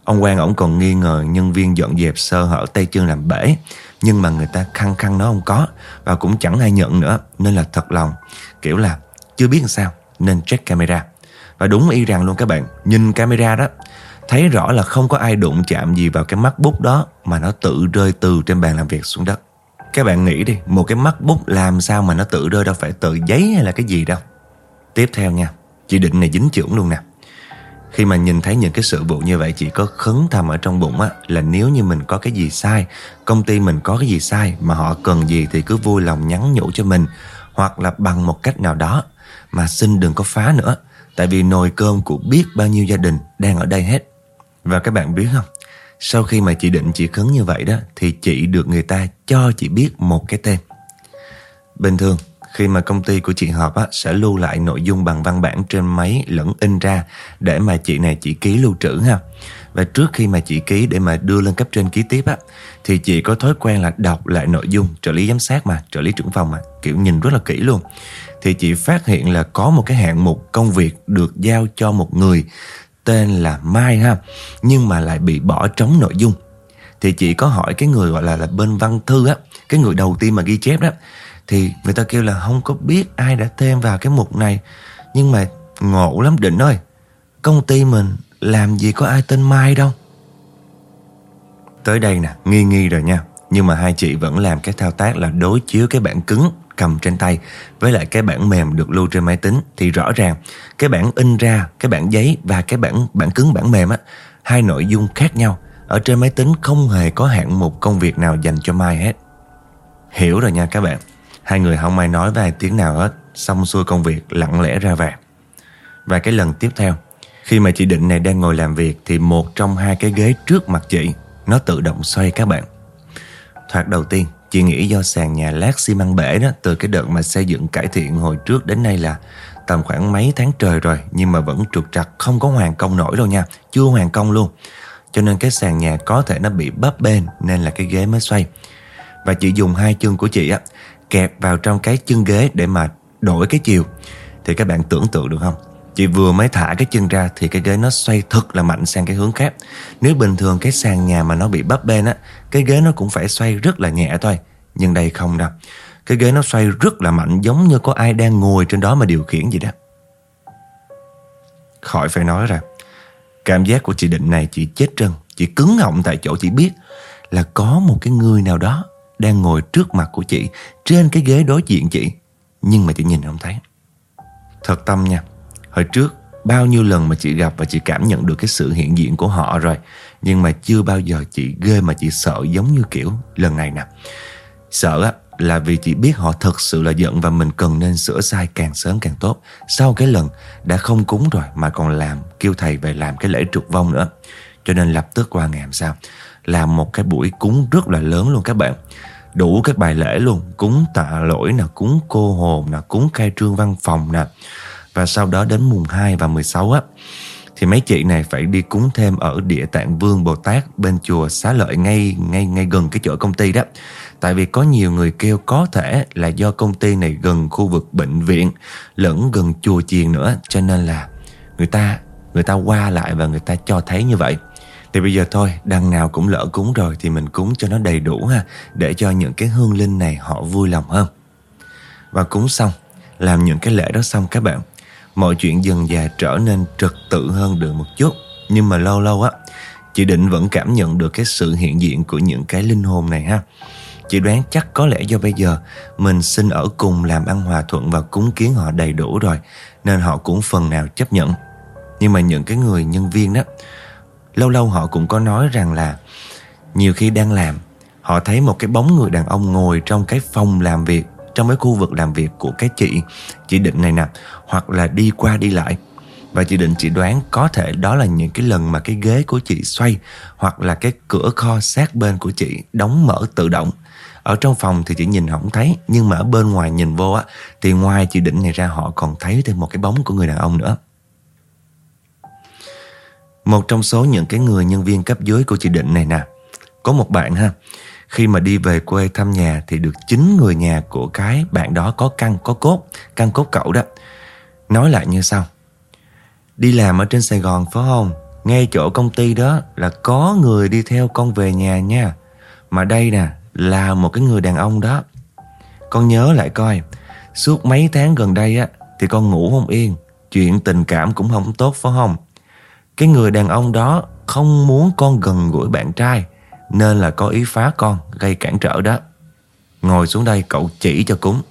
Ông Quang ổng còn nghi ngờ nhân viên dọn dẹp sơ hở tay chân làm bể, nhưng mà người ta khăng khăng nói không có, và cũng chẳng ai nhận nữa, nên là thật lòng kiểu là chưa biết làm sao nên check camera. Và đúng y rằng luôn các bạn, nhìn camera đó thấy rõ là không có ai đụng chạm gì vào cái MacBook đó, mà nó tự rơi từ trên bàn làm việc xuống đất. Các bạn nghĩ đi, một cái MacBook làm sao mà nó tự rơi, đâu phải tờ giấy hay là cái gì đâu. Tiếp theo nha, chị Định này dính chưởng luôn nè. Khi mà nhìn thấy những cái sự vụ như vậy, chị có khấn thầm ở trong bụng á, là nếu như mình có cái gì sai, công ty mình có cái gì sai mà họ cần gì thì cứ vui lòng nhắn nhủ cho mình, hoặc là bằng một cách nào đó, mà xin đừng có phá nữa. Tại vì nồi cơm của biết bao nhiêu gia đình đang ở đây hết. Và các bạn biết không, sau khi mà chị Định chị khấn như vậy đó, thì chị được người ta cho chị biết một cái tên. Bình thường khi mà công ty của chị họp á, sẽ lưu lại nội dung bằng văn bản trên máy lẫn in ra để mà chị này chị ký lưu trữ ha. Và trước khi mà chị ký để mà đưa lên cấp trên ký tiếp á, thì chị có thói quen là đọc lại nội dung. Trợ lý giám sát mà, trợ lý trưởng phòng mà, kiểu nhìn rất là kỹ luôn. Thì chị phát hiện là có một cái hạng mục công việc được giao cho một người tên là Mai ha, nhưng mà lại bị bỏ trống nội dung. Thì chị có hỏi cái người gọi là bên văn thư á, cái người đầu tiên mà ghi chép đó, thì người ta kêu là không có biết ai đã thêm vào cái mục này. Nhưng mà ngộ lắm Định ơi, công ty mình làm gì có ai tên Mai đâu. Tới đây nè, nghi rồi nha. Nhưng mà hai chị vẫn làm cái thao tác là đối chiếu cái bản cứng cầm trên tay với lại cái bản mềm được lưu trên máy tính. Thì rõ ràng cái bản in ra, cái bản giấy và cái bản cứng, bản mềm á, hai nội dung khác nhau. Ở trên máy tính không hề có hạng mục công việc nào dành cho Mai hết. Hiểu rồi nha các bạn. Hai người không ai nói vài tiếng nào hết, xong xuôi công việc lặng lẽ ra về. Và cái lần tiếp theo, khi mà chị Định này đang ngồi làm việc, thì một trong hai cái ghế trước mặt chị nó tự động xoay các bạn. Thoạt đầu tiên chị nghĩ do sàn nhà lát xi măng bể đó, từ cái đợt mà xây dựng cải thiện hồi trước đến nay là tầm khoảng mấy tháng trời rồi, nhưng mà vẫn trục trặc, không có hoàn công nổi đâu nha, chưa hoàn công luôn. Cho nên cái sàn nhà có thể nó bị bấp bênh, nên là cái ghế mới xoay. Và chị dùng hai chân của chị á kẹp vào trong cái chân ghế để mà đổi cái chiều. Thì các bạn tưởng tượng được không? Chị vừa mới thả cái chân ra thì cái ghế nó xoay thật là mạnh sang cái hướng khác. Nếu bình thường cái sàn nhà mà nó bị bấp bênh á, cái ghế nó cũng phải xoay rất là nhẹ thôi. Nhưng đây không đâu. Cái ghế nó xoay rất là mạnh, giống như có ai đang ngồi trên đó mà điều khiển vậy đó. Khỏi phải nói ra, cảm giác của chị Định này chị chết trân. Chị cứng họng tại chỗ. Chị biết là có một cái người nào đó đang ngồi trước mặt của chị, trên cái ghế đối diện chị, nhưng mà chị nhìn không thấy. Thật tâm nha, hồi trước bao nhiêu lần mà chị gặp và chị cảm nhận được cái sự hiện diện của họ rồi, nhưng mà chưa bao giờ chị ghê mà chị sợ giống như kiểu lần này nè. Sợ á là vì chị biết họ thật sự là giận và mình cần nên sửa sai càng sớm càng tốt. Sau cái lần đã không cúng rồi mà còn kêu thầy về làm cái lễ trục vong nữa, cho nên lập tức qua ngày hôm sau làm một cái buổi cúng rất là lớn luôn các bạn. Đủ các bài lễ luôn, cúng tạ lỗi nè, cúng cô hồn nè, cúng khai trương văn phòng nè. Và sau đó đến mùng 2 và 16 á, thì mấy chị này phải đi cúng thêm ở Địa Tạng Vương Bồ Tát bên chùa Xá Lợi, ngay gần cái chỗ công ty đó. Tại vì có nhiều người kêu có thể là do công ty này gần khu vực bệnh viện lẫn gần chùa chiền nữa, cho nên là người ta qua lại và người ta cho thấy như vậy. Thì bây giờ thôi, đằng nào cũng lỡ cúng rồi thì mình cúng cho nó đầy đủ ha, để cho những cái hương linh này họ vui lòng hơn. Và cúng xong, làm những cái lễ đó xong các bạn, mọi chuyện dần dà trở nên trật tự hơn được một chút. Nhưng mà lâu lâu á, chị Định vẫn cảm nhận được cái sự hiện diện của những cái linh hồn này ha. Chị đoán chắc có lẽ do bây giờ mình sinh ở cùng, làm ăn hòa thuận và cúng kiến họ đầy đủ rồi, nên họ cũng phần nào chấp nhận. Nhưng mà những cái người nhân viên đó, lâu lâu họ cũng có nói rằng là nhiều khi đang làm, họ thấy một cái bóng người đàn ông ngồi trong cái phòng làm việc, trong cái khu vực làm việc của cái chị Định này nè, hoặc là đi qua đi lại. Và chị Định chị đoán có thể đó là những cái lần mà cái ghế của chị xoay, hoặc là cái cửa kho sát bên của chị đóng mở tự động. Ở trong phòng thì chị nhìn không thấy, nhưng mà ở bên ngoài nhìn vô á, thì ngoài chị Định này ra họ còn thấy thêm một cái bóng của người đàn ông nữa. Một trong số những cái người nhân viên cấp dưới của chị Định này nè, có một bạn ha, khi mà đi về quê thăm nhà thì được chính người nhà của cái bạn đó có căn cốt cậu đó nói lại như sau: đi làm ở trên Sài Gòn phải không? ngay chỗ công ty đó là có người đi theo con về nhà nha. Mà đây nè là một cái người đàn ông đó. Con nhớ lại coi, suốt mấy tháng gần đây á thì con ngủ không yên, chuyện tình cảm cũng không tốt phải không? Cái người đàn ông đó không muốn con gần gũi bạn trai, nên là có ý phá con, gây cản trở đó. Ngồi xuống đây cậu chỉ cho cúng.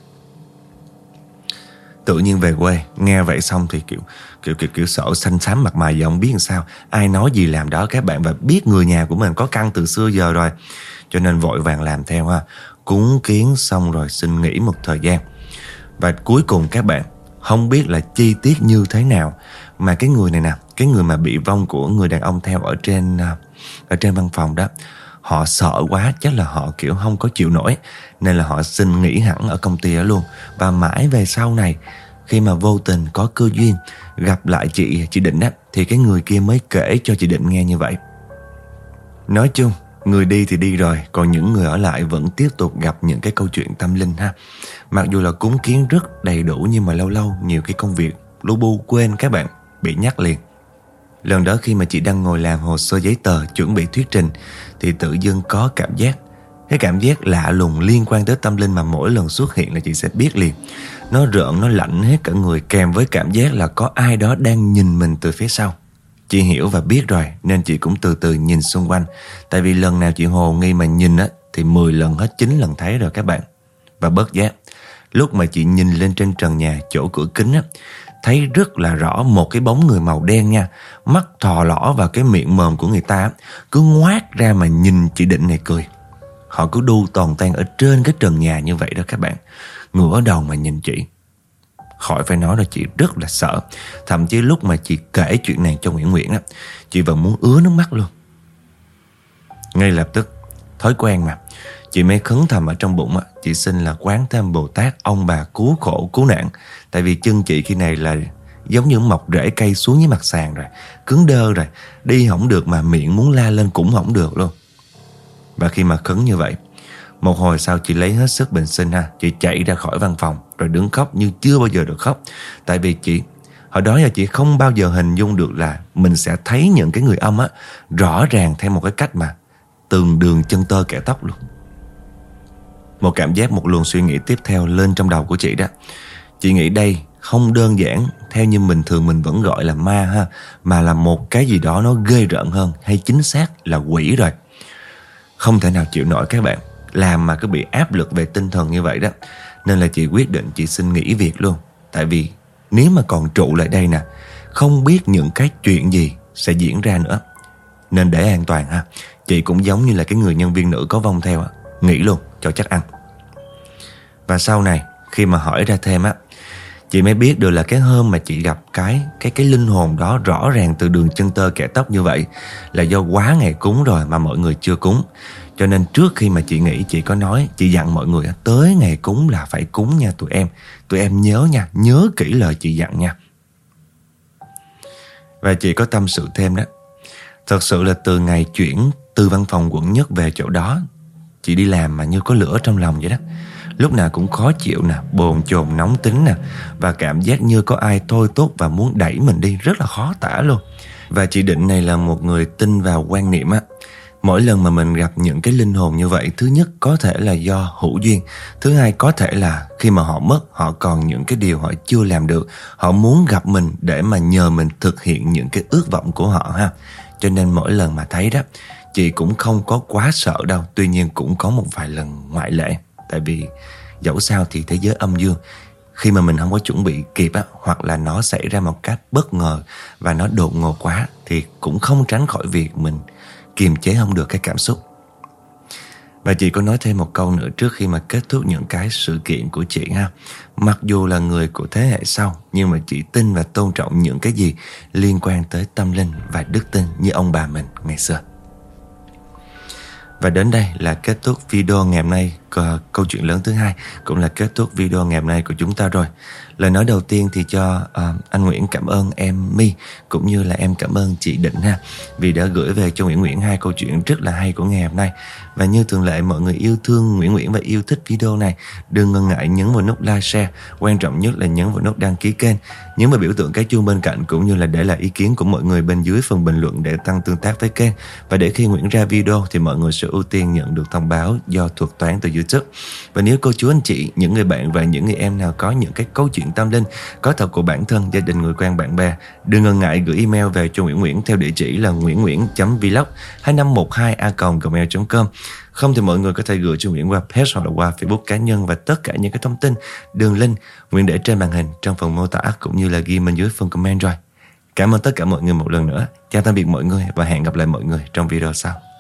Tự nhiên về quê, nghe vậy xong thì kiểu sợ xanh xám mặt mày, giờ không biết làm sao. Ai nói gì làm đó các bạn. Và biết người nhà của mình có căn từ xưa giờ rồi, cho nên vội vàng làm theo ha. Cúng kiến xong rồi xin nghỉ một thời gian. Và cuối cùng các bạn, không biết là chi tiết như thế nào mà cái người này nè, cái người mà bị vong của người đàn ông theo ở trên văn phòng đó, họ sợ quá, chắc là họ kiểu không có chịu nổi, nên là họ xin nghỉ hẳn ở công ty đó luôn. Và mãi về sau này, khi mà vô tình có cơ duyên gặp lại chị Định á, thì cái người kia mới kể cho chị Định nghe như vậy. Nói chung, người đi thì đi rồi, còn những người ở lại vẫn tiếp tục gặp những cái câu chuyện tâm linh ha. Mặc dù là cúng kiến rất đầy đủ, nhưng mà lâu lâu nhiều cái công việc lu bu quên các bạn, bị nhắc liền. Lần đó khi mà chị đang ngồi làm hồ sơ giấy tờ, chuẩn bị thuyết trình, thì tự dưng có cảm giác, cái cảm giác lạ lùng liên quan tới tâm linh mà mỗi lần xuất hiện là chị sẽ biết liền. Nó rợn, nó lạnh hết cả người, kèm với cảm giác là có ai đó đang nhìn mình từ phía sau. Chị hiểu và biết rồi, nên chị cũng từ từ nhìn xung quanh. Tại vì lần nào chị hồ nghi mà nhìn á, thì 10 lần hết 9 lần thấy rồi các bạn. Và bất giác, lúc mà chị nhìn lên trên trần nhà chỗ cửa kính á, thấy rất là rõ một cái bóng người màu đen nha. Mắt thò lỏ vào cái miệng mồm của người ta, cứ ngoác ra mà nhìn chị Định này cười. Họ cứ đu toàn tan ở trên cái trần nhà như vậy đó các bạn, ngửa đầu mà nhìn chị. Khỏi phải nói là chị rất là sợ. Thậm chí lúc mà chị kể chuyện này cho Nguyễn á, chị vẫn muốn ứa nước mắt luôn. Ngay lập tức, thói quen mà, chị mới khấn thầm ở trong bụng á, chị xin là Quán Thế Âm Bồ Tát, ông bà cứu khổ cứu nạn. Tại vì chân chị khi này là giống như mọc rễ cây xuống với mặt sàn rồi, cứng đơ rồi, đi không được mà miệng muốn la lên cũng không được luôn. Và khi mà khấn như vậy, một hồi sau chị lấy hết sức bình sinh ha, chị chạy ra khỏi văn phòng rồi đứng khóc như chưa bao giờ được khóc. Tại vì chị, hồi đó giờ chị không bao giờ hình dung được là mình sẽ thấy những cái người âm á rõ ràng theo một cái cách mà từng đường chân tơ kẻ tóc luôn. Một cảm giác, một luồng suy nghĩ tiếp theo lên trong đầu của chị đó. Chị nghĩ đây không đơn giản theo như mình thường mình vẫn gọi là ma ha, mà là một cái gì đó nó ghê rợn hơn, hay chính xác là quỷ rồi. Không thể nào chịu nổi các bạn, làm mà cứ bị áp lực về tinh thần như vậy đó. Nên là chị quyết định chị xin nghỉ việc luôn. Tại vì nếu mà còn trụ lại đây nè, không biết những cái chuyện gì sẽ diễn ra nữa. Nên để an toàn ha, chị cũng giống như là cái người nhân viên nữ có vong theo, nghỉ luôn cho chắc ăn. Và sau này khi mà hỏi ra thêm á, chị mới biết được là cái hôm mà chị gặp cái linh hồn đó rõ ràng từ đường chân tơ kẻ tóc như vậy là do quá ngày cúng rồi mà mọi người chưa cúng. Cho nên trước khi mà chị nghỉ, chị có nói, chị dặn mọi người tới ngày cúng là phải cúng nha tụi em nhớ nha, nhớ kỹ lời chị dặn nha. Và chị có tâm sự thêm đó, thật sự là từ ngày chuyển từ văn phòng quận nhất về chỗ đó, chị đi làm mà như có lửa trong lòng vậy đó. Lúc nào cũng khó chịu nè, bồn chồn nóng tính nè, và cảm giác như có ai thôi thúc và muốn đẩy mình đi, rất là khó tả luôn. Và chị Định này là một người tin vào quan niệm á. Mỗi lần mà mình gặp những cái linh hồn như vậy, thứ nhất có thể là do hữu duyên, thứ hai có thể là khi mà họ mất, họ còn những cái điều họ chưa làm được, họ muốn gặp mình để mà nhờ mình thực hiện những cái ước vọng của họ ha. Cho nên mỗi lần mà thấy đó, chị cũng không có quá sợ đâu. Tuy nhiên cũng có một vài lần ngoại lệ. Tại vì dẫu sao thì thế giới âm dương, khi mà mình không có chuẩn bị kịp á, hoặc là nó xảy ra một cách bất ngờ và nó đột ngột quá, thì cũng không tránh khỏi việc mình kiềm chế không được cái cảm xúc. Và chị có nói thêm một câu nữa trước khi mà kết thúc những cái sự kiện của chị ha. Mặc dù là người của thế hệ sau, nhưng mà chị tin và tôn trọng những cái gì liên quan tới tâm linh và đức tin như ông bà mình ngày xưa. Và đến đây là kết thúc video ngày hôm nay. Câu chuyện lớn thứ hai cũng là kết thúc video ngày hôm nay của chúng ta rồi. Lời nói đầu tiên thì cho anh Nguyễn cảm ơn em My, cũng như là em cảm ơn chị Định ha, vì đã gửi về cho Nguyễn hai câu chuyện rất là hay của ngày hôm nay. Và như thường lệ, mọi người yêu thương Nguyễn và yêu thích video này, đừng ngần ngại nhấn vào nút like, share. Quan trọng nhất là nhấn vào nút đăng ký kênh, nhấn vào biểu tượng cái chuông bên cạnh, cũng như là để lại ý kiến của mọi người bên dưới phần bình luận để tăng tương tác với kênh. Và để khi Nguyễn ra video thì mọi người sẽ ưu tiên nhận được thông báo do thuật toán từ YouTube. Và nếu cô chú anh chị, những người bạn và những người em nào có những cái câu chuyện tâm linh có thật của bản thân, gia đình, người quen, bạn bè, đừng ngần ngại gửi email về cho Nguyễn theo địa chỉ là nguyennguyển.vlog2512a@gmail.com. Không thì mọi người có thể gửi cho Nguyễn qua page hoặc là qua Facebook cá nhân, và tất cả những cái thông tin, đường link Nguyễn để trên màn hình trong phần mô tả, cũng như là ghi bên dưới phần comment rồi. Cảm ơn tất cả mọi người một lần nữa. Chào tạm biệt mọi người và hẹn gặp lại mọi người trong video sau.